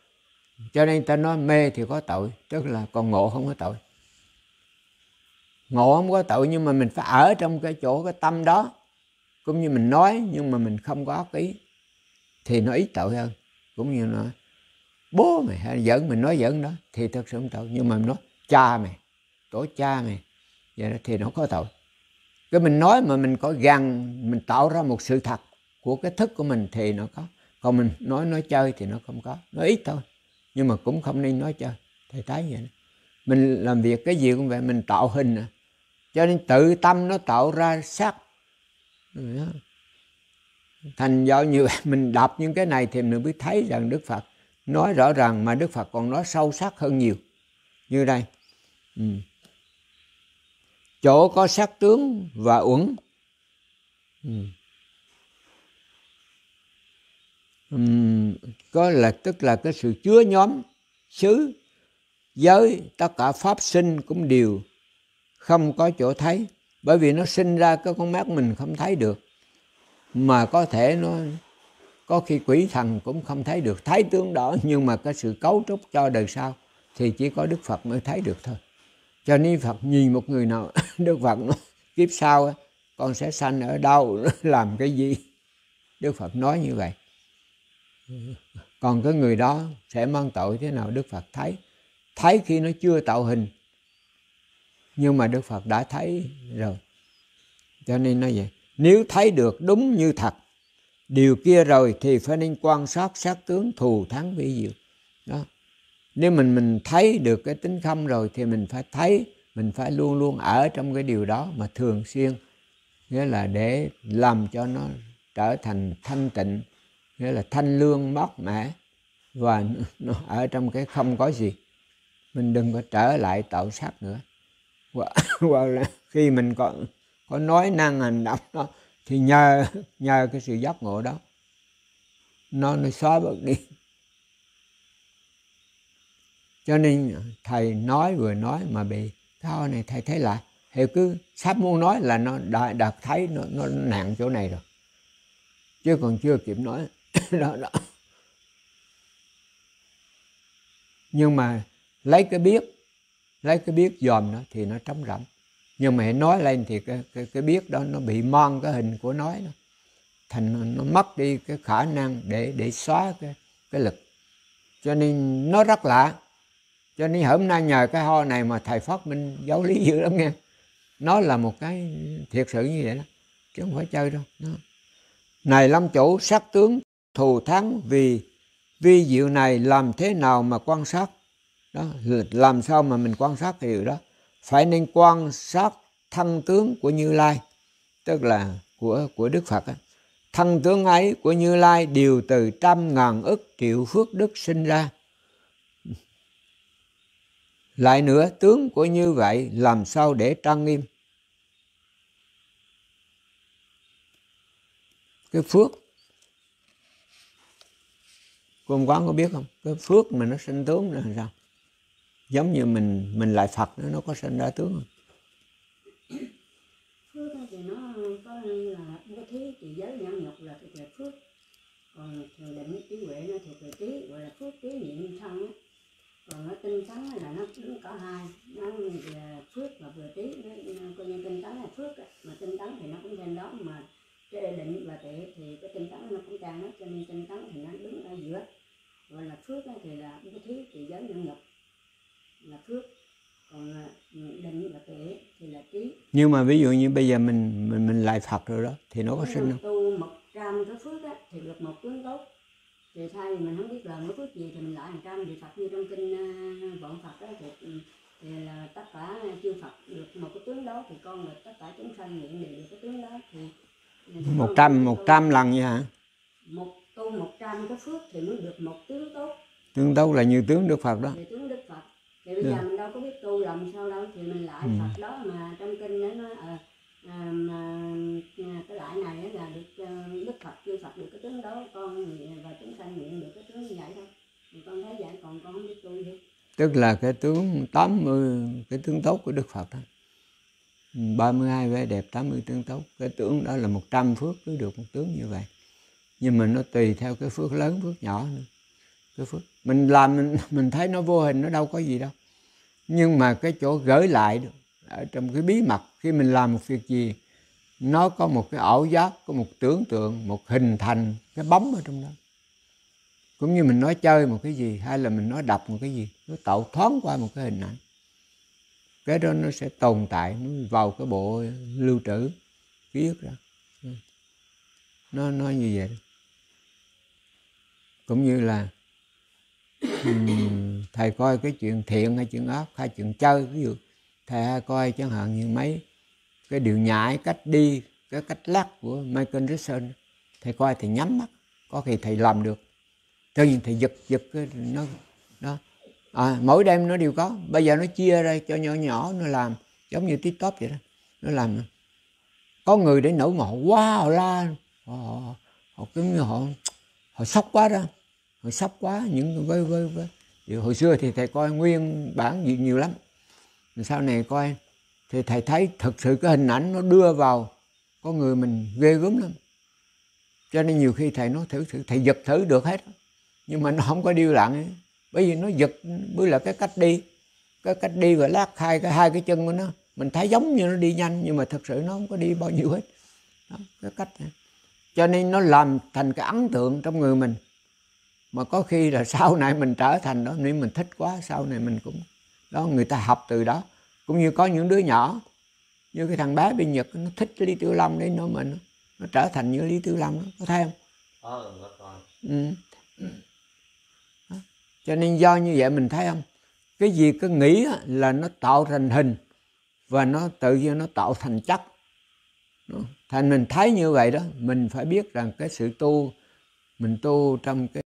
Cho nên ta nói mê thì có tội, tức là còn ngộ không có tội. Ngộ không có tội, nhưng mà mình phải ở trong cái chỗ cái tâm đó, cũng như mình nói nhưng mà mình không có ác ý thì nó ít tội hơn. Cũng như nói bố mày hay giỡn, mình nói giỡn đó thì thật sự không tội. Nhưng mà mình nói cha mày, tổ cha mày, vậy đó thì nó có tội. Cái mình nói mà mình có gằn, mình tạo ra một sự thật của cái thức của mình thì nó có. Còn mình nói nói chơi thì nó không có, nó ít thôi. Nhưng mà cũng không nên nói chơi. Thầy thấy vậy đó. Mình làm việc cái gì cũng vậy, mình tạo hình à. Cho nên tự tâm nó tạo ra sắc. Thành do như vậy, mình đọc những cái này thì mình mới thấy rằng Đức Phật nói rõ ràng, mà Đức Phật còn nói sâu sắc hơn nhiều. Như đây. Ừ. Chỗ có sắc tướng và uẩn. Ừ. Uhm, có là tức là cái sự chứa nhóm xứ giới, tất cả pháp sinh cũng đều không có chỗ thấy, bởi vì nó sinh ra cái con mắt mình không thấy được, mà có thể nó có khi quỷ thần cũng không thấy được, thấy tướng đó, nhưng mà cái sự cấu trúc cho đời sau thì chỉ có Đức Phật mới thấy được thôi. Cho nên Phật nhìn một người nào Đức Phật nói kiếp sau con sẽ sanh ở đâu, làm cái gì, Đức Phật nói như vậy. Còn cái người đó sẽ mang tội thế nào Đức Phật thấy. Thấy khi nó chưa tạo hình, nhưng mà Đức Phật đã thấy rồi. Cho nên nói vậy, nếu thấy được đúng như thật điều kia rồi thì phải nên quan sát sát tướng thù thắng vi diệu. Đó. Nếu mình mình thấy được cái tính không rồi thì mình phải thấy, mình phải luôn luôn ở trong cái điều đó mà thường xuyên, nghĩa là để làm cho nó trở thành thanh tịnh, nghĩa là thanh lương mát mẻ, và nó ở trong cái không có gì. Mình đừng có trở lại tạo sát nữa. Hoặc là khi mình có có nói năng hành động đó thì nhờ nhờ cái sự giác ngộ đó nó nó xóa bớt đi. Cho nên thầy nói vừa nói mà bị cái ho này thầy thấy lạ, thầy cứ sắp muốn nói là nó đã, đã thấy nó, nó nặng chỗ này rồi, chứ còn chưa kịp nói. đó, đó. Nhưng mà lấy cái biết, lấy cái biết dòm nó thì nó trống rỗng. Nhưng mà hãy nói lên thì cái, cái, cái biết đó nó bị mon cái hình của nói đó, thành nó, nó mất đi cái khả năng để để xóa cái, cái lực. Cho nên nó rất lạ. Cho nên hôm nay nhờ cái ho này mà thầy Phát Minh giáo lý dữ lắm nghe. Nó là một cái thiệt sự như vậy đó, chứ không phải chơi đâu. Đó. Này Lâm Chủ, sắc tướng thù thắng vì vi diệu này làm thế nào mà quan sát? Đó, làm sao mà mình quan sát cái điều đó? Phải nên quan sát thân tướng của Như Lai, tức là của của Đức Phật á. Thân tướng ấy của Như Lai đều từ trăm ngàn ức triệu phước đức sinh ra. Lại nữa, tướng của như vậy làm sao để trang nghiêm? Cái phước, cô ông Quán có biết không? Cái phước mà nó sinh tướng là sao? Giống như mình mình lại Phật nó, nó có sinh ra tướng không? Phước thì nó có là vô thí, trì giới, nhẫn nhục là cái phước. Còn thường định trí huệ nó thuộc về trí, gọi là phước trí niệm thân á. Còn nó tinh tấn là nó đứng cả hai, nó là phước và vừa trí, coi như tinh tấn là phước á, mà tinh tấn thì nó cũng thêm đó, mà cái định và tuệ thì cái tinh tấn nó cũng trang đó, cho nên tinh tấn thì nó đứng ở giữa, gọi là phước thì là vô thí, trì giới, nhẫn nhục là phước, còn định và tuệ thì là trí. Nhưng mà ví dụ như bây giờ mình mình mình lại Phật rồi đó thì nó có sinh không? Tu một trăm cái phước á thì được một tướng tốt. Thì thay vì mình không biết làm cái phước gì thì mình lại một trăm, thì Phật như trong kinh uh, Vọng Phật đó thì, thì là tất cả chư Phật được một cái tướng đó, thì con được tất cả chúng sanh nguyện đều được cái tướng đó, thì, thì một trăm một trăm lần vậy hả? Một tu một trăm cái phước thì mới được một tướng tốt. Tướng tốt là như tướng Đức Phật đó. Thì tướng Đức Phật. Thì bây giờ mình đâu có biết tu làm sao đâu, thì mình lại ừ. Phật đó mà trong kinh đó nó à, à, à, cái lại này là được uh, Đức Phật chư Phật được cái tướng đó, con và chúng sanh nguyện được cái tướng như vậy thôi. Thì con thấy vậy, còn con không biết tu gì. Tức là cái tướng tám mươi, cái tướng tốt của Đức Phật đó, ba mươi hai vẻ đẹp, tám mươi tướng tốt. Cái tướng đó là một trăm phước cứ được một tướng như vậy. Nhưng mà nó tùy theo cái phước lớn, phước nhỏ nữa. Cái phước mình làm mình, mình thấy nó vô hình, nó đâu có gì đâu. Nhưng mà cái chỗ gửi lại được, ở trong cái bí mật, khi mình làm một việc gì, nó có một cái ảo giác, có một tưởng tượng, một hình thành cái bóng ở trong đó. Cũng như mình nói chơi một cái gì, hay là mình nói đọc một cái gì, nó tạo thoáng qua một cái hình ảnh. Cái đó nó sẽ tồn tại, nó vào cái bộ lưu trữ ký ức ra. Nó nó như vậy. Cũng như là um, thầy coi cái chuyện thiện hay chuyện ác hay chuyện chơi, ví dụ thầy hay coi chẳng hạn như mấy cái điều nhảy, cách đi, cái cách lắc của Michael Jackson, thầy coi thì nhắm mắt, có khi thầy làm được, tự nhiên thầy giật giật cái nó đó. À, mỗi đêm nó đều có, bây giờ nó chia ra cho nhỏ nhỏ nó làm, giống như TikTok vậy đó, nó làm. Có người để nổi mà họ wow họ la, họ họ, họ cứ như họ họ sốc quá đó, họ sốc quá những với với với điều hồi xưa thì thầy coi nguyên bản nhiều, nhiều lắm. Sau này coi thì thầy thấy thực sự cái hình ảnh nó đưa vào con người mình ghê gớm lắm. Cho nên nhiều khi thầy nói thử thử thầy giật thử được hết, nhưng mà nó không có điêu lặng ấy. Bởi vì nó giật với là cái cách đi, cái cách đi và lát hai cái hai cái chân của nó, mình thấy giống như nó đi nhanh nhưng mà thực sự nó không có đi bao nhiêu hết. Đó, cái cách này. Cho nên nó làm thành cái ấn tượng trong người mình, mà có khi là sau này mình trở thành đó, nếu mình thích quá sau này mình cũng đó, người ta học từ đó. Cũng như có những đứa nhỏ như cái thằng bé bên Nhật, nó thích Lý Tiểu Long đấy, nó mình nó trở thành như Lý Tiểu Long đó, có thấy không? Ờ, có coi. Ừ. Cho nên do như vậy mình thấy không, cái gì cứ nghĩ là nó tạo thành hình và nó tự nhiên nó tạo thành chất. Thành mình thấy như vậy đó, mình phải biết rằng cái sự tu, mình tu trong cái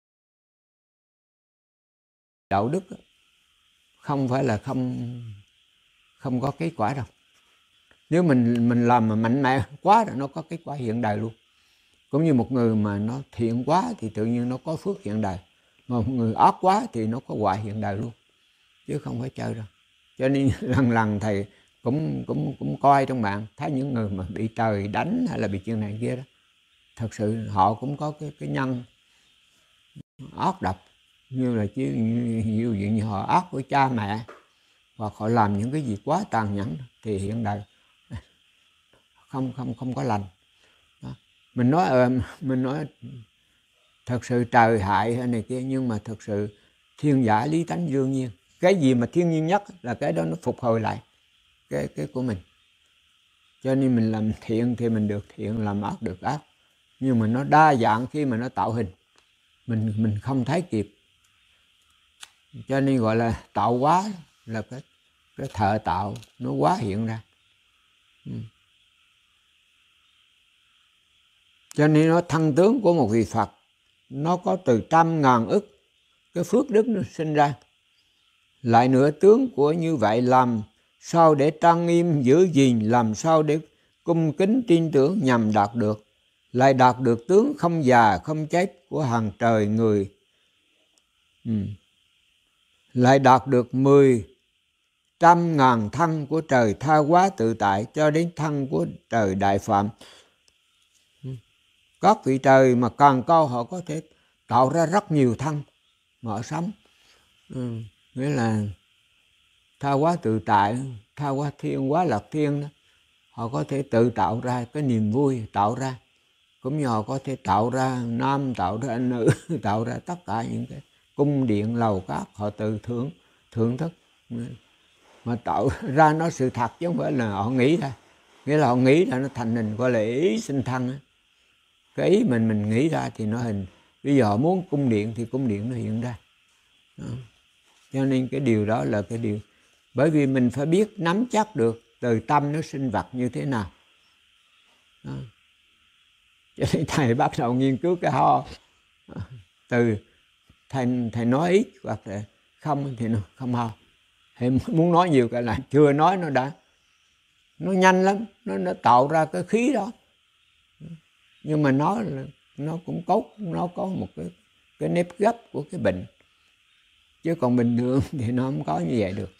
đạo đức không phải là không không có kết quả đâu. Nếu mình mình làm mà mạnh mẽ quá rồi nó có kết quả hiện đời luôn. Cũng như một người mà nó thiện quá thì tự nhiên nó có phước hiện đời, mà một người ác quá thì nó có quả hiện đời luôn, chứ không phải chơi đâu. Cho nên lần lần thầy cũng cũng cũng coi trong mạng, thấy những người mà bị trời đánh hay là bị chuyện này kia đó, thật sự họ cũng có cái cái nhân ác độc, như là chứ như vậy, như họ ác với cha mẹ hoặc họ làm những cái gì quá tàn nhẫn thì hiện đời không không không có lành. Đó. Mình nói ờ, mình nói thật sự trời hại hay này kia, nhưng mà thật sự thiên giả lý tánh đương nhiên, cái gì mà thiên nhiên nhất là cái đó nó phục hồi lại cái cái của mình. Cho nên mình làm thiện thì mình được thiện, làm ác được ác, nhưng mà nó đa dạng khi mà nó tạo hình, mình mình không thấy kịp. Cho nên gọi là tạo hóa, là cái cái thợ tạo nó quá hiện ra. Ừ. Cho nên nó thân tướng của một vị Phật nó có từ trăm ngàn ức cái phước đức nó sinh ra. Lại nữa, tướng của như vậy làm sao để trang nghiêm giữ gìn, làm sao để cung kính tin tưởng nhằm đạt được. Lại đạt được tướng không già không chết của hàng trời người. Ừ. Lại đạt được mười trăm ngàn thân của trời tha hóa tự tại cho đến thân của trời đại phạm. Các vị trời mà càng cao họ có thể tạo ra rất nhiều thân mà họ sống. Ừ. Nghĩa là tha hóa tự tại, tha hóa thiên, hóa lạc thiên đó. Họ có thể tự tạo ra cái niềm vui, tạo ra. Cũng như họ có thể tạo ra nam, tạo ra nữ, tạo ra tất cả những cái cung điện, lầu cát, họ tự thưởng, thưởng thức. Mà tạo ra nó sự thật chứ không phải là họ nghĩ ra. Nghĩa là họ nghĩ là nó thành hình, gọi là ý sinh thân. Cái ý mình mình nghĩ ra thì nó hình. Bây giờ họ muốn cung điện thì cung điện nó hiện ra. Đó. Cho nên cái điều đó là cái điều, bởi vì mình phải biết nắm chắc được từ tâm nó sinh vật như thế nào. Đó. Cho nên thầy bắt đầu nghiên cứu cái ho. Từ thầy, thầy nói ít hoặc là không thì nó không ho. Thầy muốn nói nhiều cái là chưa nói nó đã, nó nhanh lắm, nó, nó tạo ra cái khí đó. Nhưng mà nó nó cũng cốt, nó có một cái, cái nếp gấp của cái bệnh. Chứ còn bình thường thì nó không có như vậy được.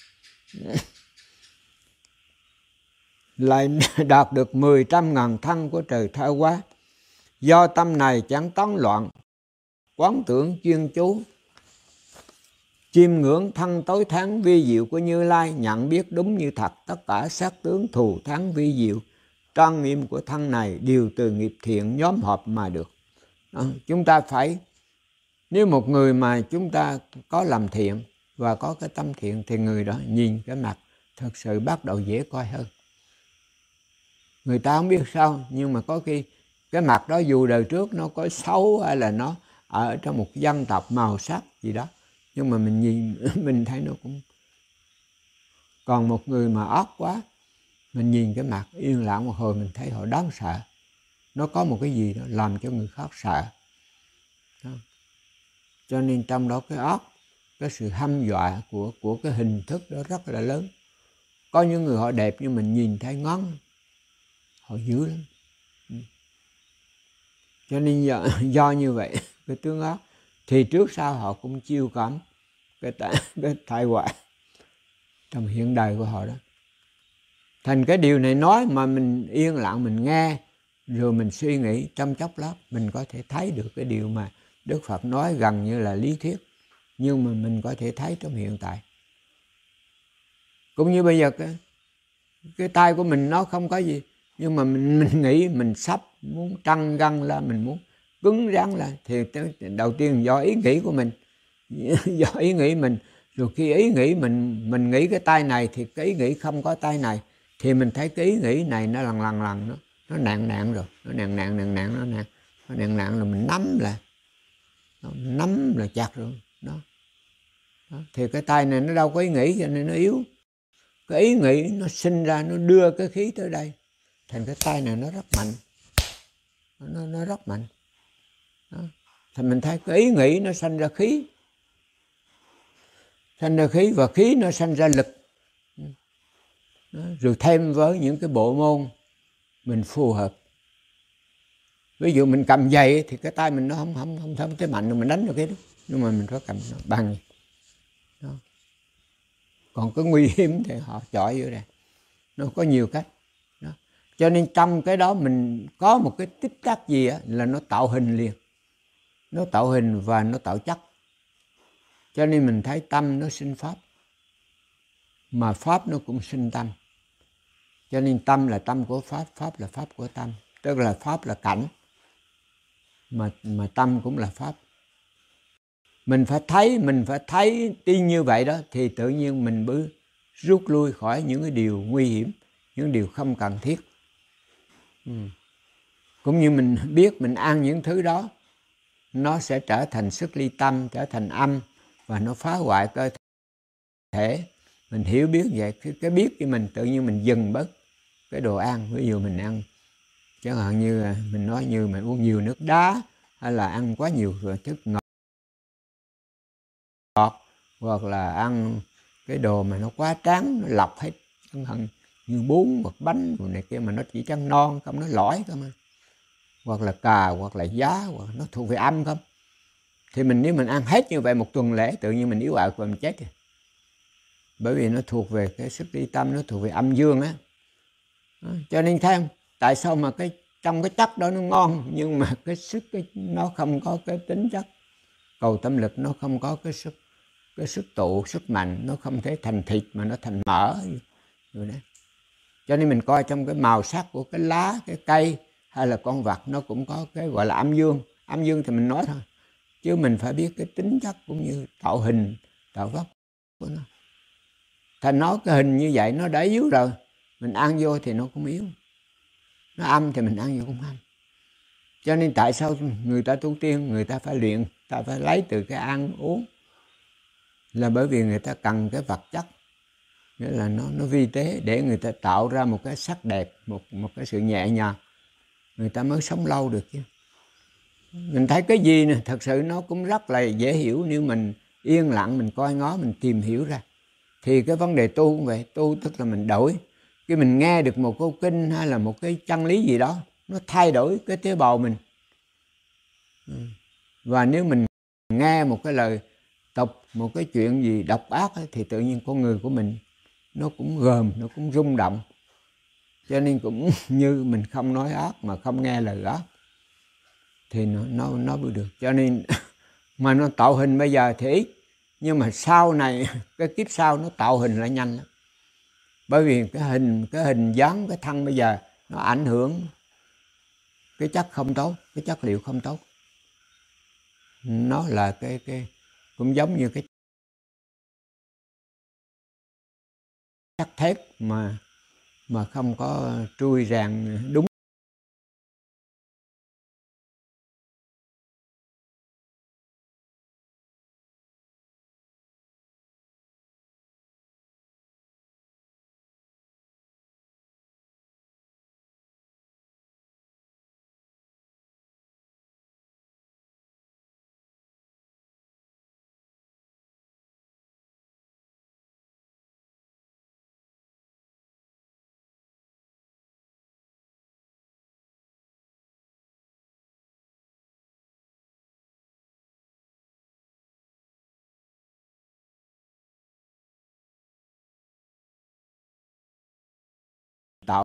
Lại đạt được mười trăm ngàn thân của trời tha hóa. Do tâm này chẳng tán loạn, quán tưởng chuyên chú, chiêm ngưỡng thân tối thắng vi diệu của Như Lai, nhận biết đúng như thật tất cả sắc tướng thù thắng vi diệu trang nghiêm của thân này đều từ nghiệp thiện nhóm họp mà được. Đó, chúng ta phải, nếu một người mà chúng ta có làm thiện và có cái tâm thiện thì người đó nhìn cái mặt thật sự bắt đầu dễ coi hơn. Người ta không biết sao, nhưng mà có khi cái mặt đó dù đời trước nó có xấu hay là nó ở trong một dân tộc màu sắc gì đó, nhưng mà mình nhìn mình thấy nó cũng. Còn một người mà ác quá, mình nhìn cái mặt yên lặng một hồi mình thấy họ đáng sợ. Nó có một cái gì đó làm cho người khác sợ. Đó. Cho nên trong đó cái ác, cái sự hăm dọa của, của cái hình thức đó rất là lớn. Có những người họ đẹp nhưng mình nhìn thấy ngón, họ dữ lắm. Cho nên do, do như vậy, cái tướng ác thì trước sau họ cũng chiêu cảm cái, cái tai họa trong hiện đời của họ đó. Thành cái điều này nói mà mình yên lặng mình nghe, rồi mình suy nghĩ trong chốc lát mình có thể thấy được cái điều mà Đức Phật nói gần như là lý thuyết, nhưng mà mình có thể thấy trong hiện tại. Cũng như bây giờ cái, cái tay của mình nó không có gì, nhưng mà mình, mình nghĩ mình sắp muốn trăng găng lên, mình muốn cứng rắn lên, thì đầu tiên do ý nghĩ của mình, do ý nghĩ mình. Rồi khi ý nghĩ mình mình nghĩ cái tay này thì cái ý nghĩ không có tay này, thì mình thấy cái ý nghĩ này nó lần lần lần nó nó nạn nạn rồi, nó nạn nạn nạn nạn nó nạn nó nạn nạn là mình nắm là nó nắm là chặt rồi đó. Đó. Thì cái tay này nó đâu có ý nghĩ cho nên nó yếu. Cái ý nghĩ nó sinh ra, nó đưa cái khí tới đây, thành cái tay này nó rất mạnh, nó, nó rất mạnh. Đó. Thì mình thấy cái ý nghĩ nó sanh ra khí, sanh ra khí và khí nó sanh ra lực. Đó. Rồi thêm với những cái bộ môn mình phù hợp. Ví dụ mình cầm giày thì cái tay mình nó không không không không tới mạnh, mình đánh được cái đó, nhưng mà mình có cầm nó bằng. Đó. Còn cái nguy hiểm thì họ chọi vô đây, nó có nhiều cách. Đó. Cho nên trong cái đó mình có một cái tích tắc gì á, là nó tạo hình liền, nó tạo hình và nó tạo chất. Cho nên mình thấy tâm nó sinh pháp, mà pháp nó cũng sinh tâm. Cho nên tâm là tâm của pháp, pháp là pháp của tâm. Tức là pháp là cảnh, mà mà tâm cũng là pháp. Mình phải thấy, mình phải thấy tin như vậy đó, thì tự nhiên mình mới rút lui khỏi những cái điều nguy hiểm, những điều không cần thiết. Ừ. Cũng như mình biết mình ăn những thứ đó, nó sẽ trở thành sức ly tâm, trở thành âm, và nó phá hoại cơ thể. Mình hiểu biết vậy, cái, cái biết của mình tự nhiên mình dừng bớt cái đồ ăn. Ví dụ mình ăn, chẳng hạn như mình nói như mình uống nhiều nước đá, hay là ăn quá nhiều thức ngọt, ngọt hoặc là ăn cái đồ mà nó quá tráng, nó lọc hết, chẳng hạn như bún hoặc bánh hoặc này kia mà nó chỉ trắng non không, nó lõi không, hoặc là cà hoặc là giá, hoặc nó thuộc về âm không. Thì mình nếu mình ăn hết như vậy một tuần lễ, tự nhiên mình yếu ớt và mình chết rồi. Bởi vì nó thuộc về cái sức ly tâm, nó thuộc về âm dương á. Cho nên thấy không? Tại sao mà cái trong cái chất đó nó ngon, nhưng mà cái sức cái, nó không có cái tính chất cầu tâm lực, nó không có cái sức cái sức tụ, sức mạnh, nó không thể thành thịt mà nó thành mỡ rồi đấy. Cho nên mình coi trong cái màu sắc của cái lá, cái cây hay là con vật, nó cũng có cái gọi là âm dương. Âm dương thì mình nói thôi, chứ mình phải biết cái tính chất cũng như tạo hình, tạo vóc của nó. Thành nói cái hình như vậy nó đã yếu rồi, mình ăn vô thì nó cũng yếu. Nó âm thì mình ăn vô cũng âm. Cho nên tại sao người ta tu tiên, người ta phải luyện, ta phải lấy từ cái ăn uống, là bởi vì người ta cần cái vật chất, nghĩa là nó nó vi tế, để người ta tạo ra một cái sắc đẹp, một một cái sự nhẹ nhàng, người ta mới sống lâu được chứ. Mình thấy cái gì nè, thật sự nó cũng rất là dễ hiểu nếu mình yên lặng, mình coi ngó, mình tìm hiểu ra. Thì cái vấn đề tu cũng vậy, tu tức là mình đổi. Khi mình nghe được một câu kinh hay là một cái chân lý gì đó, nó thay đổi cái tế bào mình. Và nếu mình nghe một cái lời tục, một cái chuyện gì độc ác ấy, thì tự nhiên con người của mình nó cũng gờm, nó cũng rung động. Cho nên cũng như mình không nói ác mà không nghe lời ác thì nó nó nó mới được. Cho nên mà nó tạo hình bây giờ thì ít, nhưng mà sau này cái kiếp sau nó tạo hình lại nhanh lắm. Bởi vì cái hình cái hình dáng cái thân bây giờ nó ảnh hưởng cái chất không tốt, cái chất liệu không tốt. Nó là cái cái cũng giống như cái chất thép mà mà không có trui ràng đúng. Tạo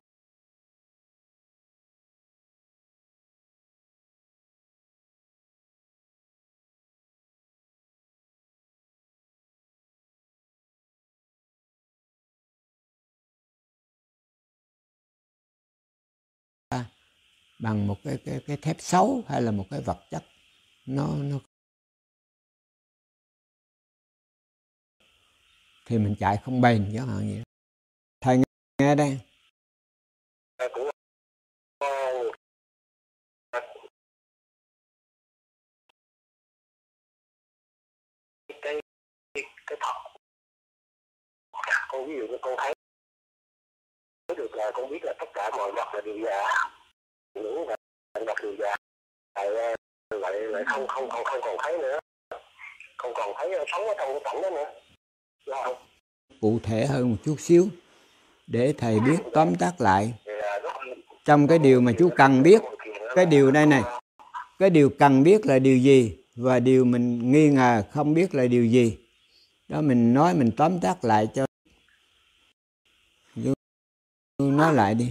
bằng một cái cái cái thép xấu hay là một cái vật chất nó nó thì mình chạy không bền, chẳng hạn vậy. Thầy nghe đây. Cũng cái cái con ví dụ như con thấy được là con biết là tất cả mọi vật là đều giả, những vạn vật đều giả, lại lại lại không không không không còn thấy nữa, không còn thấy sống ở trong cái cảnh đó nữa. Đúng không? Cụ thể hơn một chút xíu để thầy biết tóm tắt lại trong cái điều mà chú cần biết. Cái điều đây này, cái điều cần biết là điều gì và điều mình nghi ngờ không biết là điều gì. Đó mình nói, mình tóm tắt lại cho nói lại đi.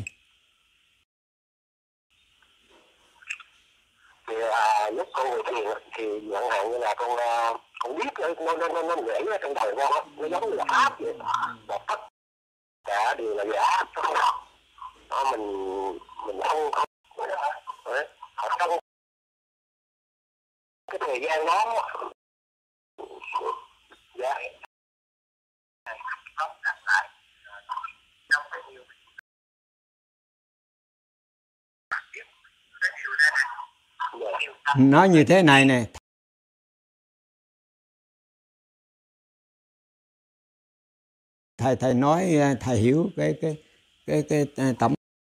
Thì à, lúc con ngồi thiền thì nhận hạn như là con con biết nó nó nó nó nhảy ở trong đầu con á, nó giống như là pháp vậy, và tất cả đều là giả. Đó, mình mình không không đấy, trong cái thời gian đó dạ Nói như thế này nè, thầy thầy nói thầy hiểu cái cái cái cái, cái tổng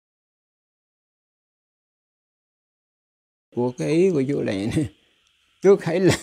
của cái ý của chú này trước hãy là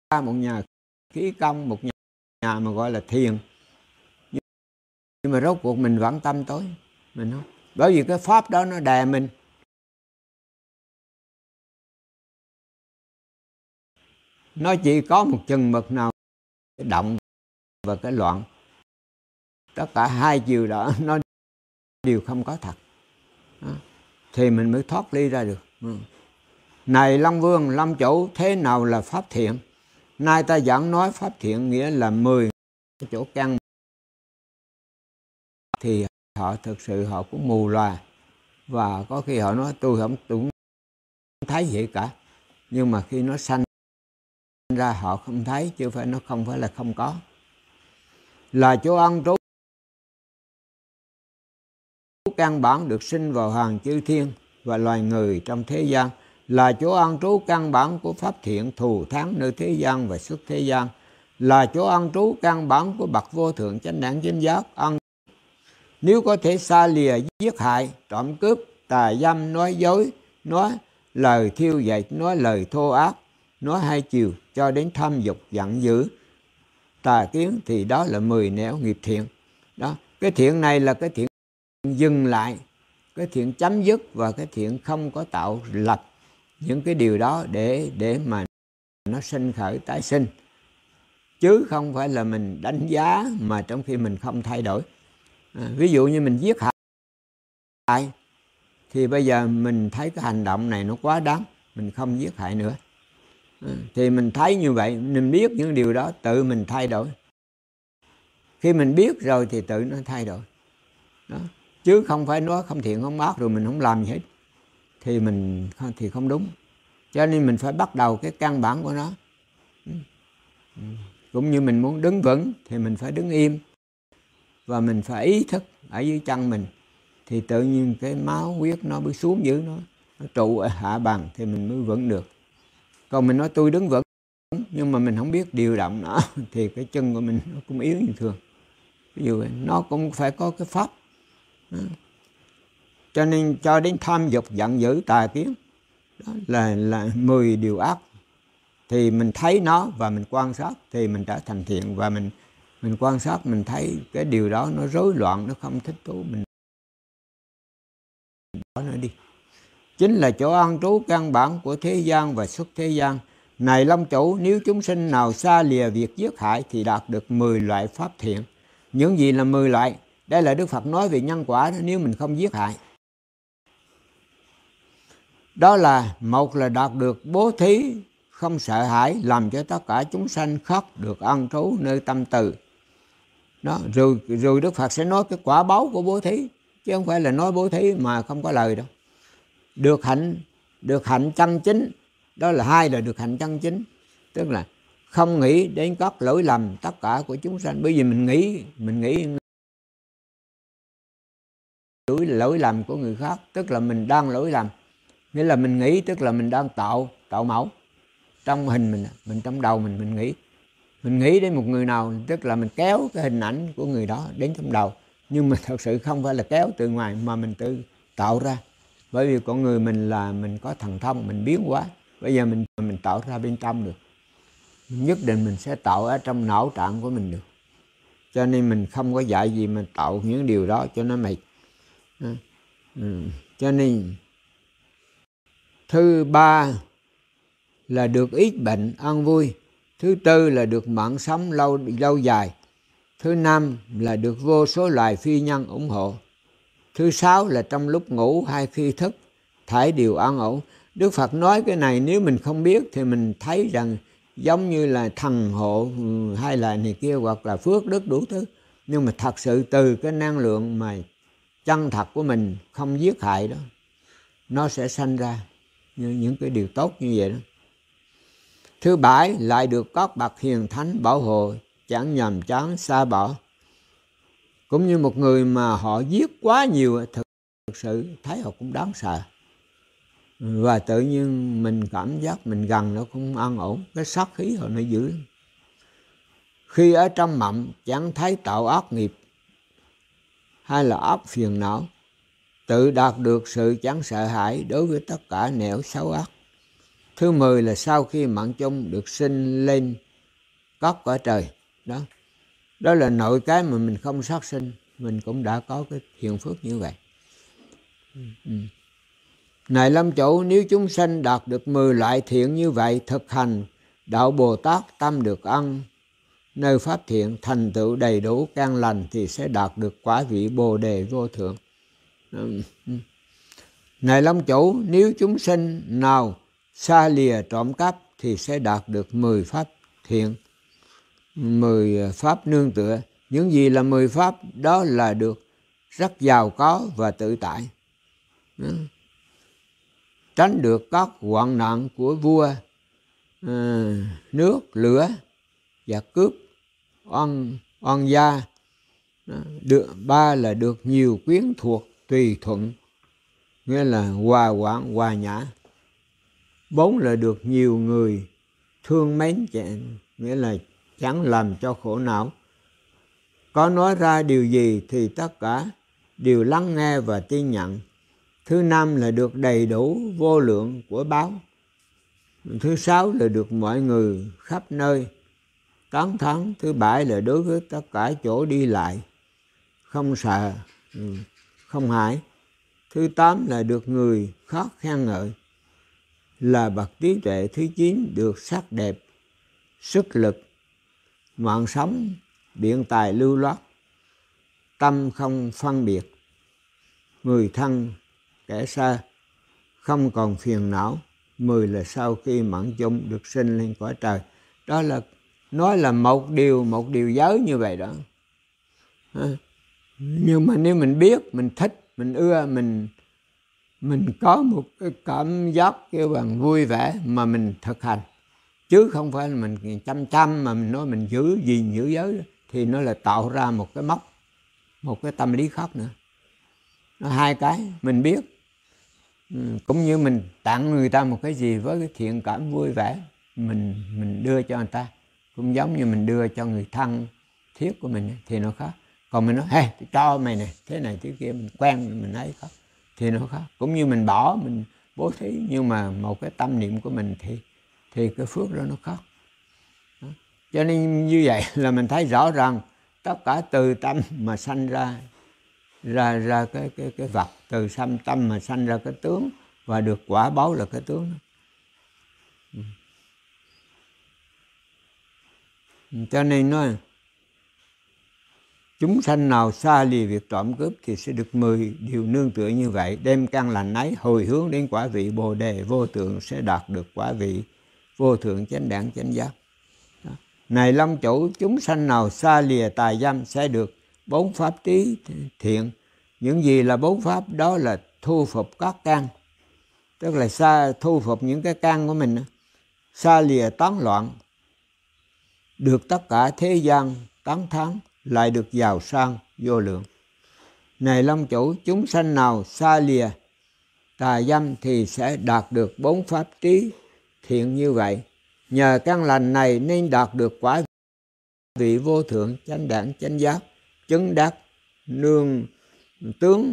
một nhà khí công, một nhà, nhà mà gọi là thiền. Nhưng mà rốt cuộc mình vẫn tâm tối. Mình không. Bởi vì cái pháp đó nó đè mình. Nó chỉ có một chừng mực nào cái động và cái loạn. Tất cả hai chiều đó nó đều không có thật. Đó. Thì mình mới thoát ly ra được. Ừ. Này Long Vương, Long Chủ, thế nào là pháp thiện? Nay ta giảng nói pháp thiện nghĩa là mười chỗ căn. Thì họ thực sự họ cũng mù loà. Và có khi họ nói tôi không, tôi không thấy gì cả. Nhưng mà khi nó sanh ra họ không thấy, chứ phải nó không phải là không có. Là chỗ ăn trú căn bản được sinh vào hàng chư thiên và loài người trong thế gian, là chỗ an trú căn bản của pháp thiện thù thắng nơi thế gian và xuất thế gian, là chỗ an trú căn bản của bậc vô thượng chánh đẳng chánh giác. Ăn nếu có thể xa lìa giết hại, trộm cướp, tà dâm, nói dối, nói lời thiêu dệt, nói lời thô ác, nói hai chiều, cho đến tham dục giận dữ, tà kiến, thì đó là mười nẻo nghiệp thiện. Đó, cái thiện này là cái thiện dừng lại, cái thiện chấm dứt, và cái thiện không có tạo lập những cái điều đó để để mà nó sinh khởi tái sinh, chứ không phải là mình đánh giá mà trong khi mình không thay đổi. À, ví dụ như mình giết hại thì bây giờ mình thấy cái hành động này nó quá đáng, mình không giết hại nữa. À, thì mình thấy như vậy, mình biết những điều đó, tự mình thay đổi. Khi mình biết rồi thì tự nó thay đổi. Đó. Chứ không phải nói không thiện không ác rồi mình không làm gì hết, thì mình thì không đúng. Cho nên mình phải bắt đầu cái căn bản của nó. Cũng như mình muốn đứng vững thì mình phải đứng im, và mình phải ý thức ở dưới chân mình, thì tự nhiên cái máu huyết nó mới xuống dưới nó, nó trụ ở hạ bằng thì mình mới vững được. Còn mình nói tôi đứng vững nhưng mà mình không biết điều động nó thì cái chân của mình nó cũng yếu như thường. Ví dụ nó cũng phải có cái pháp. Đó. Cho nên cho đến tham dục giận dữ tà kiến, đó là là mười điều ác, thì mình thấy nó và mình quan sát thì mình trở thành thiện. Và mình mình quan sát mình thấy cái điều đó nó rối loạn, nó không thích thú, mình bỏ nó đi. Chính là chỗ an trú căn bản của thế gian và xuất thế gian. Này Long Chủ, nếu chúng sinh nào xa lìa việc giết hại thì đạt được mười loại pháp thiện. Những gì là mười loại? Đây là Đức Phật nói về nhân quả đó, nếu mình không giết hại. Đó là một là đạt được bố thí không sợ hãi, làm cho tất cả chúng sanh khóc được an trú nơi tâm từ. Đó, rồi, rồi Đức Phật sẽ nói cái quả báo của bố thí, chứ không phải là nói bố thí mà không có lời đâu. Được hạnh, được hạnh chân chính, đó là hai là được hạnh chân chính, tức là không nghĩ đến các lỗi lầm tất cả của chúng sanh. Bởi vì mình nghĩ, mình nghĩ lỗi, lỗi lầm của người khác, tức là mình đang lỗi lầm. Nghĩa là mình nghĩ tức là mình đang tạo tạo mẫu trong hình mình, mình trong đầu mình mình nghĩ. Mình nghĩ đến một người nào tức là mình kéo cái hình ảnh của người đó đến trong đầu. Nhưng mà thật sự không phải là kéo từ ngoài mà mình tự tạo ra. Bởi vì con người mình là mình có thần thông, mình biến hóa. Bây giờ mình mình tạo ra bên trong được. Nhất định mình sẽ tạo ở trong não trạng của mình được. Cho nên mình không có dạy gì mà tạo những điều đó cho nó mệt. Ừ. Cho nên thứ ba là được ít bệnh an vui. Thứ tư là được mạng sống lâu lâu dài. Thứ năm là được vô số loài phi nhân ủng hộ. Thứ sáu là trong lúc ngủ hay khi thức thảy đều an ổn. Đức Phật nói cái này nếu mình không biết thì mình thấy rằng giống như là thần hộ hay là này kia hoặc là phước đức đủ thứ. Nhưng mà thật sự từ cái năng lượng mà chân thật của mình không giết hại đó, nó sẽ sanh ra những cái điều tốt như vậy đó. Thứ bảy lại được các bậc hiền thánh bảo hộ, chẳng nhàm chán xa bỏ. Cũng như một người mà họ giết quá nhiều, thực sự thấy họ cũng đáng sợ. Và tự nhiên mình cảm giác mình gần nó cũng an ổn, cái sát khí họ nó dữ lắm. Khi ở trong mộng chẳng thấy tạo ác nghiệp hay là ác phiền não, tự đạt được sự chẳng sợ hãi đối với tất cả nẻo xấu ác. Thứ mười là sau khi mạng chung được sinh lên các cõi trời. Đó. Đó là nội cái mà mình không sát sinh, mình cũng đã có cái thiện phước như vậy. Ừ. Này Lâm Chủ, nếu chúng sanh đạt được mười loại thiện như vậy, thực hành đạo Bồ Tát tâm được ăn nơi pháp thiện, thành tựu đầy đủ căn lành thì sẽ đạt được quả vị Bồ Đề vô thượng. Này Lâm Chủ, nếu chúng sinh nào xa lìa trộm cắp thì sẽ đạt được mười pháp thiện, mười pháp nương tựa. Những gì là mười pháp? Đó là được rất giàu có và tự tại, tránh được các hoạn nạn của vua, à, nước, lửa và cướp, oan, oan gia. Được, ba là được nhiều quyến thuộc tùy thuận, nghĩa là hòa quản, hòa nhã. Bốn là được nhiều người thương mến, nghĩa là chẳng làm cho khổ não. Có nói ra điều gì thì tất cả đều lắng nghe và tin nhận. Thứ năm là được đầy đủ vô lượng của báo. Thứ sáu là được mọi người khắp nơi tán thán. Thứ bảy là đối với tất cả chỗ đi lại không sợ, không hãi. Thứ tám là được người khác khen ngợi, là bậc trí tuệ. Thứ chín được sắc đẹp, sức lực, mạng sống, biện tài lưu loát, tâm không phân biệt, người thân kẻ xa, không còn phiền não. Mười là sau khi mạng chung được sinh lên cõi trời. Đó là nói là một điều, một điều giới như vậy đó. Nhưng mà nếu mình biết, mình thích, mình ưa, mình mình có một cái cảm giác kêu bằng vui vẻ mà mình thực hành, chứ không phải là mình chăm chăm mà mình nói mình giữ gìn giữ giới đó, thì nó là tạo ra một cái mốc, một cái tâm lý khác nữa. Nó hai cái mình biết. Cũng như mình tặng người ta một cái gì với cái thiện cảm vui vẻ, mình mình đưa cho người ta, cũng giống như mình đưa cho người thân thiết của mình thì nó khác. Còn mình nói hey, tôi cho mày này, thế này thế kia, mình quen mình ấy khác thì nó khác. Cũng như mình bỏ, mình bố thí, nhưng mà một cái tâm niệm của mình thì thì cái phước đó nó khác. Đó. Cho nên như vậy là mình thấy rõ ràng tất cả từ tâm mà sanh ra ra ra cái cái cái vật, từ sanh tâm mà sanh ra cái tướng, và được quả báo là cái tướng đó. Cho nên nói chúng sanh nào xa lìa việc trộm cướp thì sẽ được mười điều nương tựa như vậy, đem căn lành ấy hồi hướng đến quả vị Bồ Đề vô thượng, sẽ đạt được quả vị vô thượng chánh đẳng chánh giác. Đó. Này Long Chủ, chúng sanh nào xa lìa tà dâm sẽ được bốn pháp trí thiện. Những gì là bốn pháp? Đó là thu phục các căn, tức là xa thu phục những cái căn của mình, xa lìa tán loạn, được tất cả thế gian tán thán, lại được giàu sang vô lượng. Này Long Chủ, chúng sanh nào xa lìa tà dâm thì sẽ đạt được bốn pháp trí thiện như vậy. Nhờ căn lành này nên đạt được quả vị vô thượng chánh đẳng chánh giác, chứng đắc nương tướng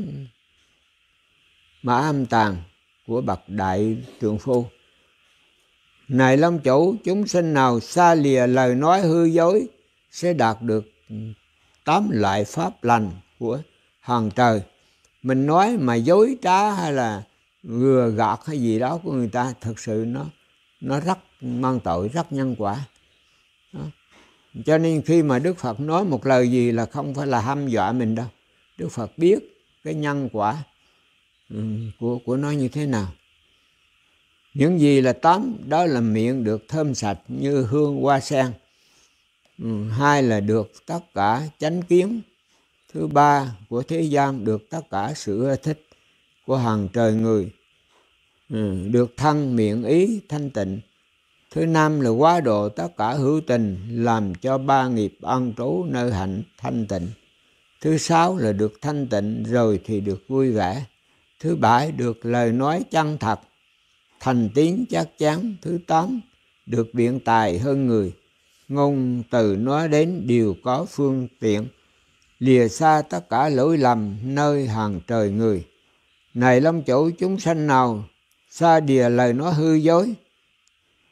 mã âm tàng của bậc đại trượng phu. Này Long Chủ, chúng sinh nào xa lìa lời nói hư dối sẽ đạt được tám loại pháp lành của hàng trời. Mình nói mà dối trá hay là lừa gạt hay gì đó của người ta, thực sự nó nó rất mang tội, rất nhân quả. Đó. Cho nên khi mà Đức Phật nói một lời gì là không phải là hăm dọa mình đâu. Đức Phật biết cái nhân quả của của nó như thế nào. Những gì là tám? Đó là miệng được thơm sạch như hương hoa sen. Ừ, hai là được tất cả chánh kiến. Thứ ba của thế gian được tất cả sự ưa thích của hàng trời người. Ừ, được thân miệng ý thanh tịnh. Thứ năm là quá độ tất cả hữu tình, làm cho ba nghiệp an trú nơi hạnh thanh tịnh. Thứ sáu là được thanh tịnh rồi thì được vui vẻ. Thứ bảy được lời nói chân thật, thành tín chắc chắn. Thứ tám được biện tài hơn người, ngôn từ nói đến đều có phương tiện, lìa xa tất cả lỗi lầm nơi hàng trời người. Này Long Chủ, chúng sanh nào xa đìa lời nói hư dối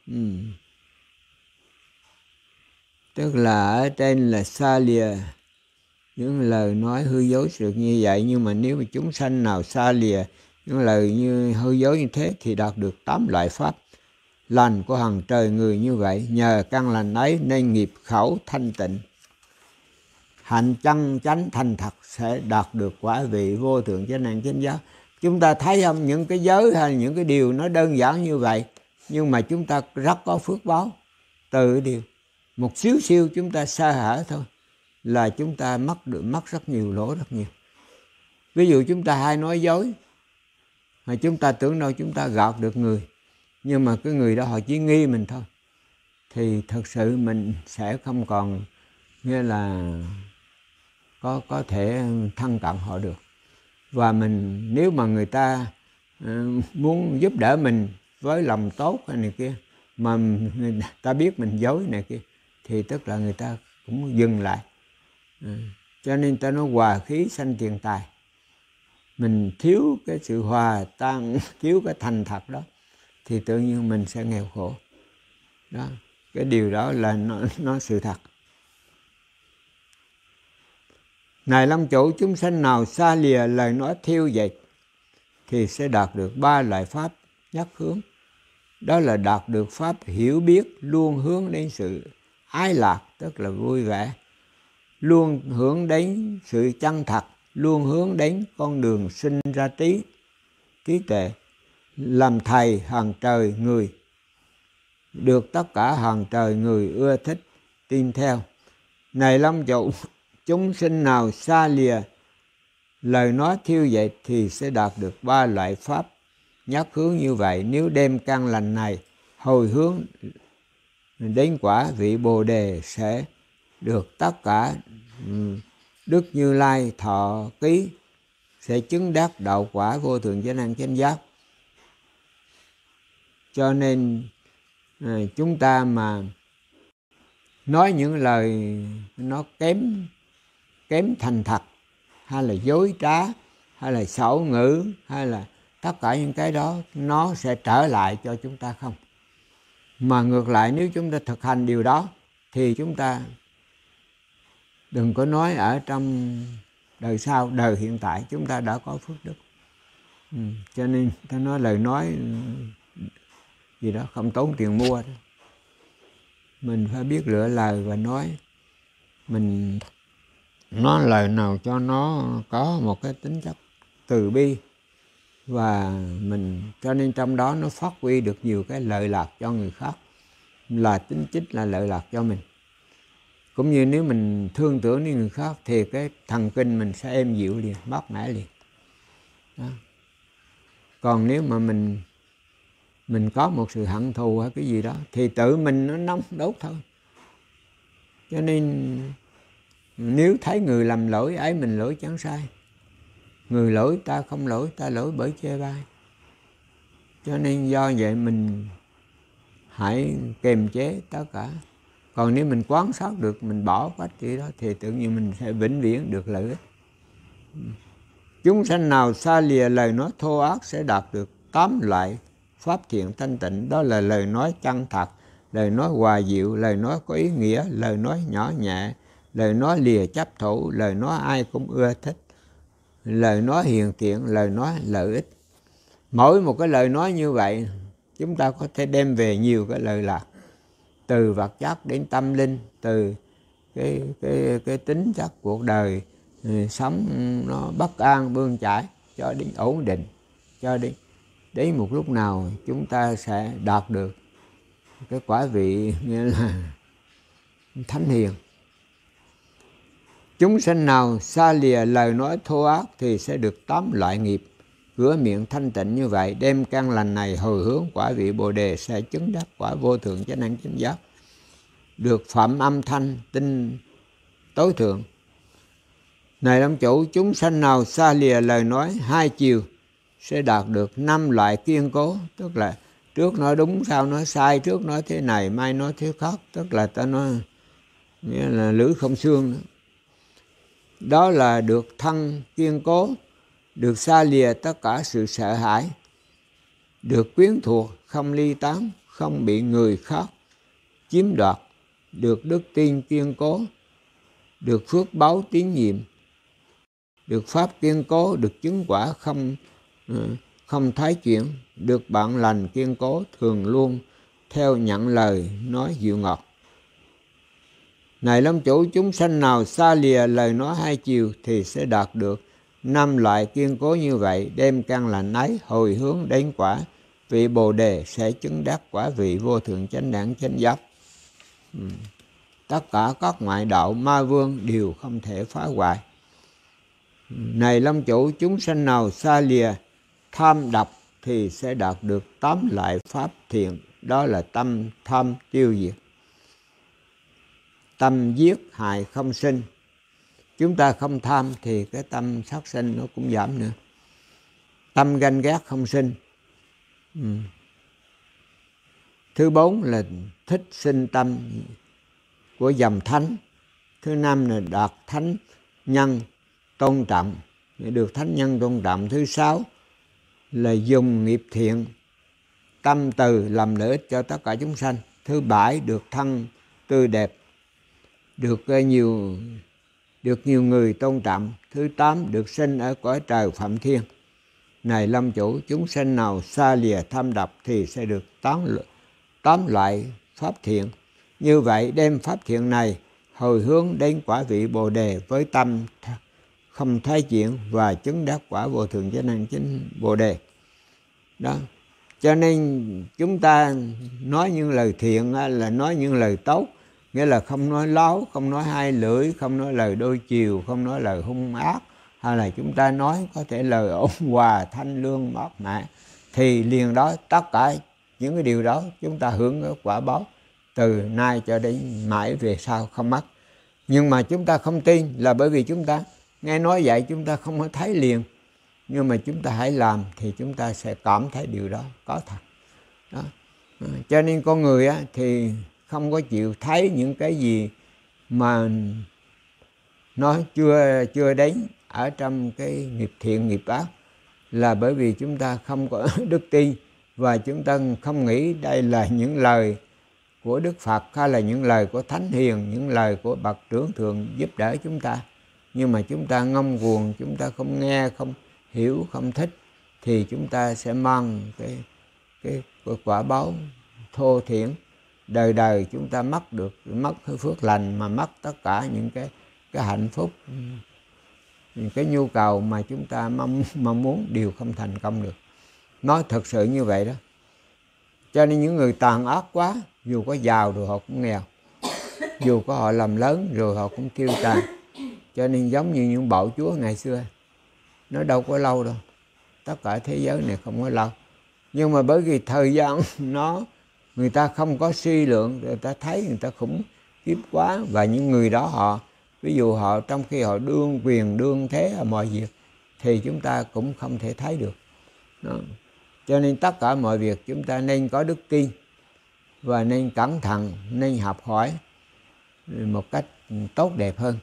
Ừ. Tức là ở trên là xa lìa những lời nói hư dối sự như vậy, nhưng mà nếu mà chúng sanh nào xa lìa những lời như hư dối như thế thì đạt được tám loại pháp lành của hằng trời người như vậy. Nhờ căn lành ấy nên nghiệp khẩu thanh tịnh, hạnh chân chánh thành thật sẽ đạt được quả vị vô thượng chánh đẳng chánh giác. Chúng ta thấy không, những cái giới hay những cái điều nó đơn giản như vậy, nhưng mà chúng ta rất có phước báo từ cái điều một xíu xíu chúng ta sa hở thôi là chúng ta mất được mất rất nhiều, lỗ rất nhiều. Ví dụ chúng ta hay nói dối, mà chúng ta tưởng đâu chúng ta gạt được người, nhưng mà cái người đó họ chỉ nghi mình thôi, thì thật sự mình sẽ không còn nghĩa là có có thể thân cận họ được. Và mình nếu mà người ta uh, muốn giúp đỡ mình với lòng tốt hay này kia, mà người ta biết mình dối này kia, thì tức là người ta cũng dừng lại. uh, cho nên ta nói hòa khí sanh tiền tài. Mình thiếu cái sự hòa tan, thiếu cái thành thật đó, thì tự nhiên mình sẽ nghèo khổ. Đó, cái điều đó là nó, nó sự thật. Này Long Chủ, chúng sanh nào xa lìa lời nói thiêu dệt thì sẽ đạt được ba loại pháp nhất hướng. Đó là đạt được pháp hiểu biết, luôn hướng đến sự ái lạc, tức là vui vẻ, luôn hướng đến sự chân thật, luôn hướng đến con đường sinh ra trí, trí tuệ, làm thầy hàng trời người, được tất cả hàng trời người ưa thích, tin theo. Này Long Chủ, chúng sinh nào xa lìa lời nói thiêu dệt thì sẽ đạt được ba loại pháp nhất hướng như vậy. Nếu đem căn lành này hồi hướng đến quả vị Bồ Đề sẽ được tất cả Đức Như Lai thọ ký, sẽ chứng đắc đạo quả vô thượng chánh đẳng chánh giác. Cho nên à, chúng ta mà nói những lời nó kém kém thành thật, hay là dối trá, hay là xảo ngữ, hay là tất cả những cái đó, nó sẽ trở lại cho chúng ta không. Mà ngược lại, nếu chúng ta thực hành điều đó thì chúng ta đừng có nói ở trong đời sau, đời hiện tại chúng ta đã có phước đức. ừ, cho nên ta nói lời nói gì đó không tốn tiền mua đó. Mình phải biết lựa lời và nói. Mình nói lời nào cho nó có một cái tính chất từ bi, và mình cho nên trong đó nó phát huy được nhiều cái lợi lạc cho người khác, là tính chích là lợi lạc cho mình. Cũng như nếu mình thương tưởng đến người khác thì cái thần kinh mình sẽ êm dịu liền, mát mẻ liền đó. Còn nếu mà mình mình có một sự hận thù hay cái gì đó thì tự mình nó nóng đốt thôi. Cho nên nếu thấy người làm lỗi ấy mình lỗi chẳng sai, người lỗi ta không lỗi, ta lỗi bởi chê bai. Cho nên do vậy mình hãy kiềm chế tất cả. Còn nếu mình quán sát được, mình bỏ cách gì đó thì tự nhiên mình sẽ vĩnh viễn được lợi ích. Chúng sanh nào xa lìa lời nói thô ác sẽ đạt được tám loại pháp thiện thanh tịnh. Đó là lời nói chân thật, lời nói hòa dịu, lời nói có ý nghĩa, lời nói nhỏ nhẹ, lời nói lìa chấp thủ, lời nói ai cũng ưa thích, lời nói hiền thiện, lời nói lợi ích. Mỗi một cái lời nói như vậy chúng ta có thể đem về nhiều cái lợi lạc, từ vật chất đến tâm linh, từ cái cái cái tính chất cuộc đời sống nó bất an bươn chải cho đến ổn định, cho đến đến một lúc nào chúng ta sẽ đạt được cái quả vị nghĩa là thánh hiền. Chúng sanh nào xa lìa lời nói thô ác thì sẽ được tám loại nghiệp cửa miệng thanh tịnh như vậy. Đem căn lành này hồi hướng quả vị Bồ Đề sẽ chứng đắc quả vô thượng chánh đẳng chánh giác, được phẩm âm thanh tinh tối thượng. Này Long Chủ, chúng sanh nào xa lìa lời nói hai chiều sẽ đạt được năm loại kiên cố. Tức là trước nói đúng, sau nói sai, trước nói thế này, mai nói thế khác. Tức là ta nói nghĩa là lưỡi không xương nữa. Đó là được thân kiên cố, được xa lìa tất cả sự sợ hãi, được quyến thuộc, không ly tán, không bị người khác chiếm đoạt, được đức tin kiên cố, được phước báo tín nhiệm, được pháp kiên cố, được chứng quả không không thái chuyển, được bạn lành kiên cố, thường luôn theo nhận lời nói dịu ngọt. Này Long Chủ, chúng sanh nào xa lìa lời nói hai chiều thì sẽ đạt được năm loại kiên cố như vậy, đem căn lành ấy hồi hướng đến quả vị Bồ Đề, sẽ chứng đắc quả vị vô thượng chánh đẳng chánh giác. Ừ. Tất cả các ngoại đạo ma vương đều không thể phá hoại. Này Long Chủ, chúng sanh nào xa lìa tham độc thì sẽ đạt được tám loại pháp thiện, đó là tâm tham tiêu diệt, tâm giết hại không sinh. Chúng ta không tham thì cái tâm sát sinh nó cũng giảm nữa. Tâm ganh ghét không sinh. Ừ. Thứ bốn là thích sinh tâm của dòng thánh. Thứ năm là đạt thánh nhân tôn trọng, được thánh nhân tôn trọng. Thứ sáu là dùng nghiệp thiện, tâm từ làm lợi ích cho tất cả chúng sanh. Thứ bảy được thân tươi đẹp, được nhiều được nhiều người tôn trọng. Thứ tám được sinh ở cõi trời Phạm Thiên. Này Long Chủ, chúng sanh nào xa lìa tham độc thì sẽ được tám, tám loại pháp thiện. Như vậy đem pháp thiện này hồi hướng đến quả vị Bồ Đề với tâm không thái chuyển và chứng đắc quả vô thượng chánh đẳng chánh Bồ Đề. Đó. Cho nên chúng ta nói những lời thiện là nói những lời tốt, nghĩa là không nói láo, không nói hai lưỡi, không nói lời đôi chiều, không nói lời hung ác, hay là chúng ta nói có thể lời ôn hòa, thanh lương, mát mẻ, thì liền đó tất cả những cái điều đó chúng ta hưởng cái quả báo từ nay cho đến mãi về sau không mất. Nhưng mà chúng ta không tin là bởi vì chúng ta nghe nói vậy chúng ta không có thấy liền. Nhưng mà chúng ta hãy làm thì chúng ta sẽ cảm thấy điều đó có thật. Đó. Cho nên con người á, thì không có chịu thấy những cái gì mà nó chưa chưa đến ở trong cái nghiệp thiện nghiệp ác, là bởi vì chúng ta không có đức tin và chúng ta không nghĩ đây là những lời của Đức Phật hay là những lời của Thánh Hiền, những lời của bậc trưởng thượng giúp đỡ chúng ta. Nhưng mà chúng ta ngông cuồng, chúng ta không nghe, không hiểu, không thích thì chúng ta sẽ mang cái cái, cái quả báo thô thiển. Đời đời chúng ta mất được mất cái phước lành, mà mất tất cả những cái cái hạnh phúc, những cái nhu cầu mà chúng ta mong mong muốn đều không thành công được. Nói thật sự như vậy đó. Cho nên những người tàn ác quá, dù có giàu rồi họ cũng nghèo, dù có họ làm lớn rồi họ cũng tiêu tàn. Cho nên giống như những bạo chúa ngày xưa, nó đâu có lâu đâu. Tất cả thế giới này không có lâu. Nhưng mà bởi vì thời gian nó người ta không có suy lượng, người ta thấy người ta khủng khiếp quá, và những người đó họ ví dụ họ trong khi họ đương quyền đương thế ở mọi việc thì chúng ta cũng không thể thấy được. Đó. Cho nên tất cả mọi việc chúng ta nên có đức tin và nên cẩn thận, nên học hỏi một cách tốt đẹp hơn.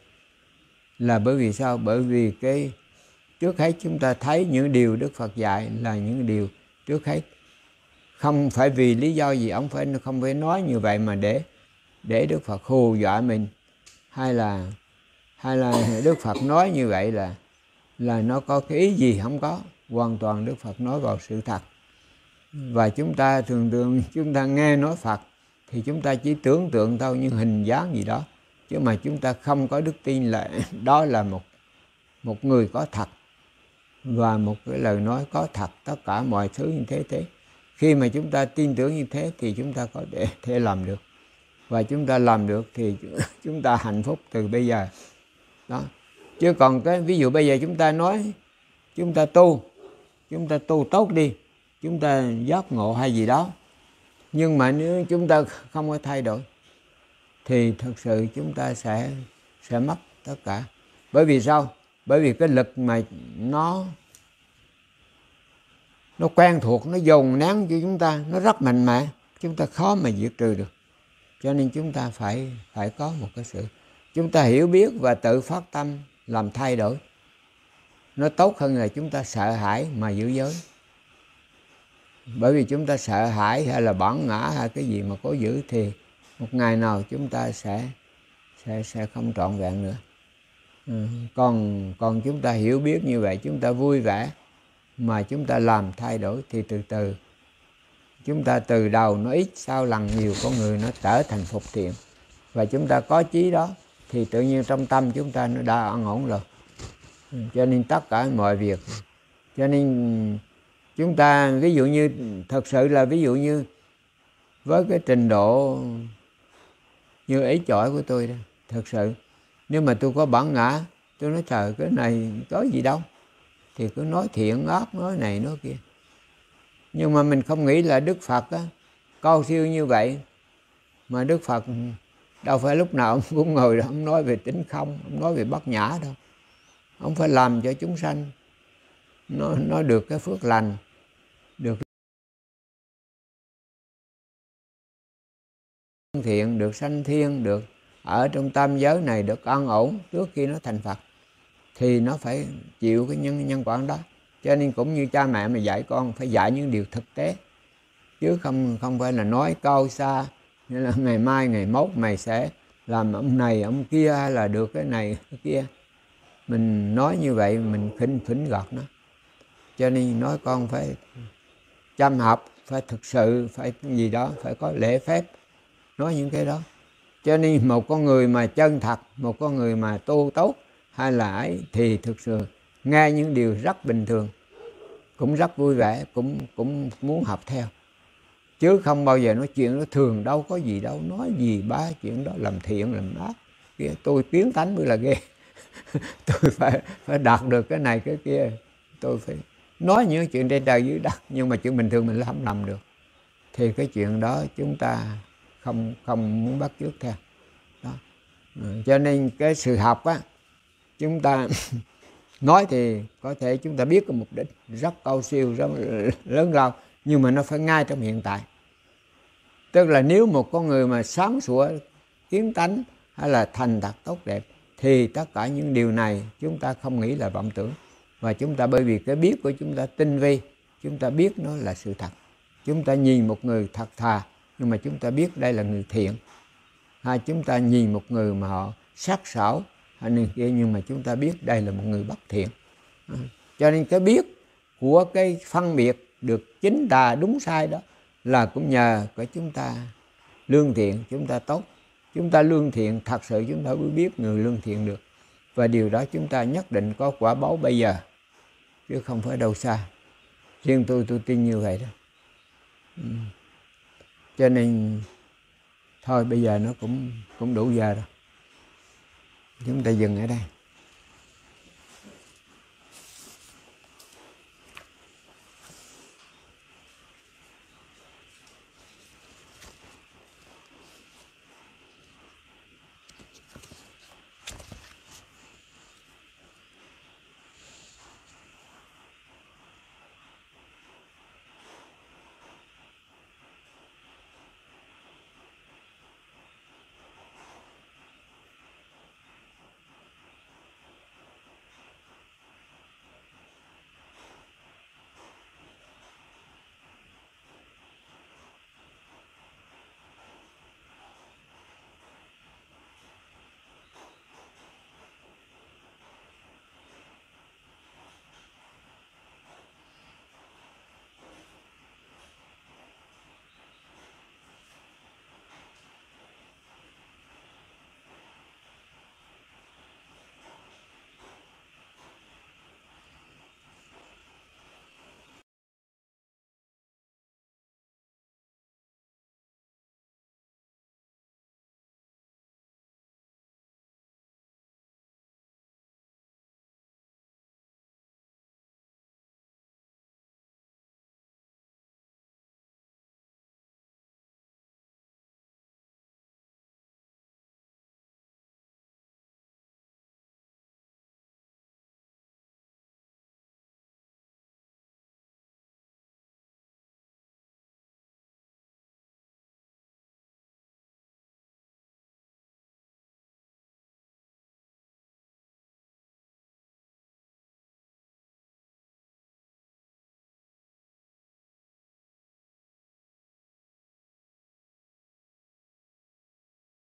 Là bởi vì sao? Bởi vì cái trước hết chúng ta thấy những điều Đức Phật dạy là những điều trước hết. Không phải vì lý do gì ông phải không phải nói như vậy mà để để Đức Phật hù dọa mình, hay là hay là Đức Phật nói như vậy là là nó có cái ý gì, không có. Hoàn toàn Đức Phật nói vào sự thật. Và chúng ta thường thường chúng ta nghe nói Phật thì chúng ta chỉ tưởng tượng thôi, những hình dáng gì đó, chứ mà chúng ta không có đức tin là đó là một một người có thật và một cái lời nói có thật, tất cả mọi thứ như thế thế. Khi mà chúng ta tin tưởng như thế thì chúng ta có thể, thể làm được. Và chúng ta làm được thì chúng ta hạnh phúc từ bây giờ. Đó. Chứ còn cái ví dụ bây giờ chúng ta nói chúng ta tu, chúng ta tu tốt đi, chúng ta giác ngộ hay gì đó, nhưng mà nếu chúng ta không có thay đổi thì thực sự chúng ta sẽ sẽ mất tất cả. Bởi vì sao? Bởi vì cái lực mà nó nó quen thuộc, nó dồn nén cho chúng ta, nó rất mạnh mẽ, chúng ta khó mà diệt trừ được. Cho nên chúng ta phải phải có một cái sự chúng ta hiểu biết và tự phát tâm làm thay đổi. Nó tốt hơn là chúng ta sợ hãi mà giữ giới. Bởi vì chúng ta sợ hãi hay là bản ngã hay cái gì mà cố giữ thì một ngày nào chúng ta sẽ sẽ sẽ không trọn vẹn nữa. Ừ. Còn còn chúng ta hiểu biết như vậy, chúng ta vui vẻ mà chúng ta làm thay đổi thì từ từ chúng ta từ đầu nó ít, sau lần nhiều con người nó trở thành phục thiện. Và chúng ta có chí đó thì tự nhiên trong tâm chúng ta nó đã an ổn rồi. Ừ. Cho nên tất cả mọi việc, cho nên chúng ta ví dụ như thật sự là ví dụ như với cái trình độ như ý chọi của tôi đó, thật sự nếu mà tôi có bản ngã, tôi nói trời cái này có gì đâu, thì cứ nói thiện ác, nói này nói kia. Nhưng mà mình không nghĩ là Đức Phật á, cao siêu như vậy, mà Đức Phật đâu phải lúc nào ông cũng ngồi đó ông nói về tính không, ông nói về bát nhã đâu. Ông phải làm cho chúng sanh nó, nó được cái phước lành, được thiện, được sanh thiên, được ở trong tam giới này được an ổn trước khi nó thành Phật. Thì nó phải chịu cái nhân nhân quả đó. Cho nên cũng như cha mẹ mà dạy con phải dạy những điều thực tế, chứ không không phải là nói cao xa như là ngày mai ngày mốt mày sẽ làm ông này ông kia hay là được cái này cái kia. Mình nói như vậy mình khinh khỉnh gọt nó. Cho nên nói con phải chăm học, phải thực sự, phải gì đó, phải có lễ phép, nói những cái đó. Cho nên một con người mà chân thật, một con người mà tu tốt hay là ấy thì thực sự nghe những điều rất bình thường, cũng rất vui vẻ, cũng cũng muốn học theo. Chứ không bao giờ nói chuyện nó thường, đâu có gì đâu, nói gì ba chuyện đó làm thiện làm ác kia. Tôi kiến tánh mới là ghê. Tôi phải phải đạt được cái này cái kia, tôi phải nói những chuyện trên trời dưới đất, nhưng mà chuyện bình thường mình không làm được thì cái chuyện đó chúng ta không không muốn bắt chước theo đó. Cho nên cái sự học á, chúng ta nói thì có thể chúng ta biết cái mục đích rất cao siêu, rất lớn lao, nhưng mà nó phải ngay trong hiện tại. Tức là nếu một con người mà sáng sủa, kiến tánh hay là thành thật tốt đẹp thì tất cả những điều này chúng ta không nghĩ là vọng tưởng. Và chúng ta bởi vì cái biết của chúng ta tinh vi, chúng ta biết nó là sự thật. Chúng ta nhìn một người thật thà nhưng mà chúng ta biết đây là người thiện. Hay chúng ta nhìn một người mà họ sắc sảo hay này kia nhưng mà chúng ta biết đây là một người bất thiện. Cho nên cái biết của cái phân biệt được chính tà đúng sai đó là cũng nhờ cái chúng ta lương thiện, chúng ta tốt. Chúng ta lương thiện thật sự chúng ta mới biết người lương thiện được. Và điều đó chúng ta nhất định có quả báo bây giờ, chứ không phải đâu xa. Riêng tôi tôi tin như vậy đó. Ừ. Cho nên thôi bây giờ nó cũng cũng đủ giờ rồi. Chúng ta dừng ở đây.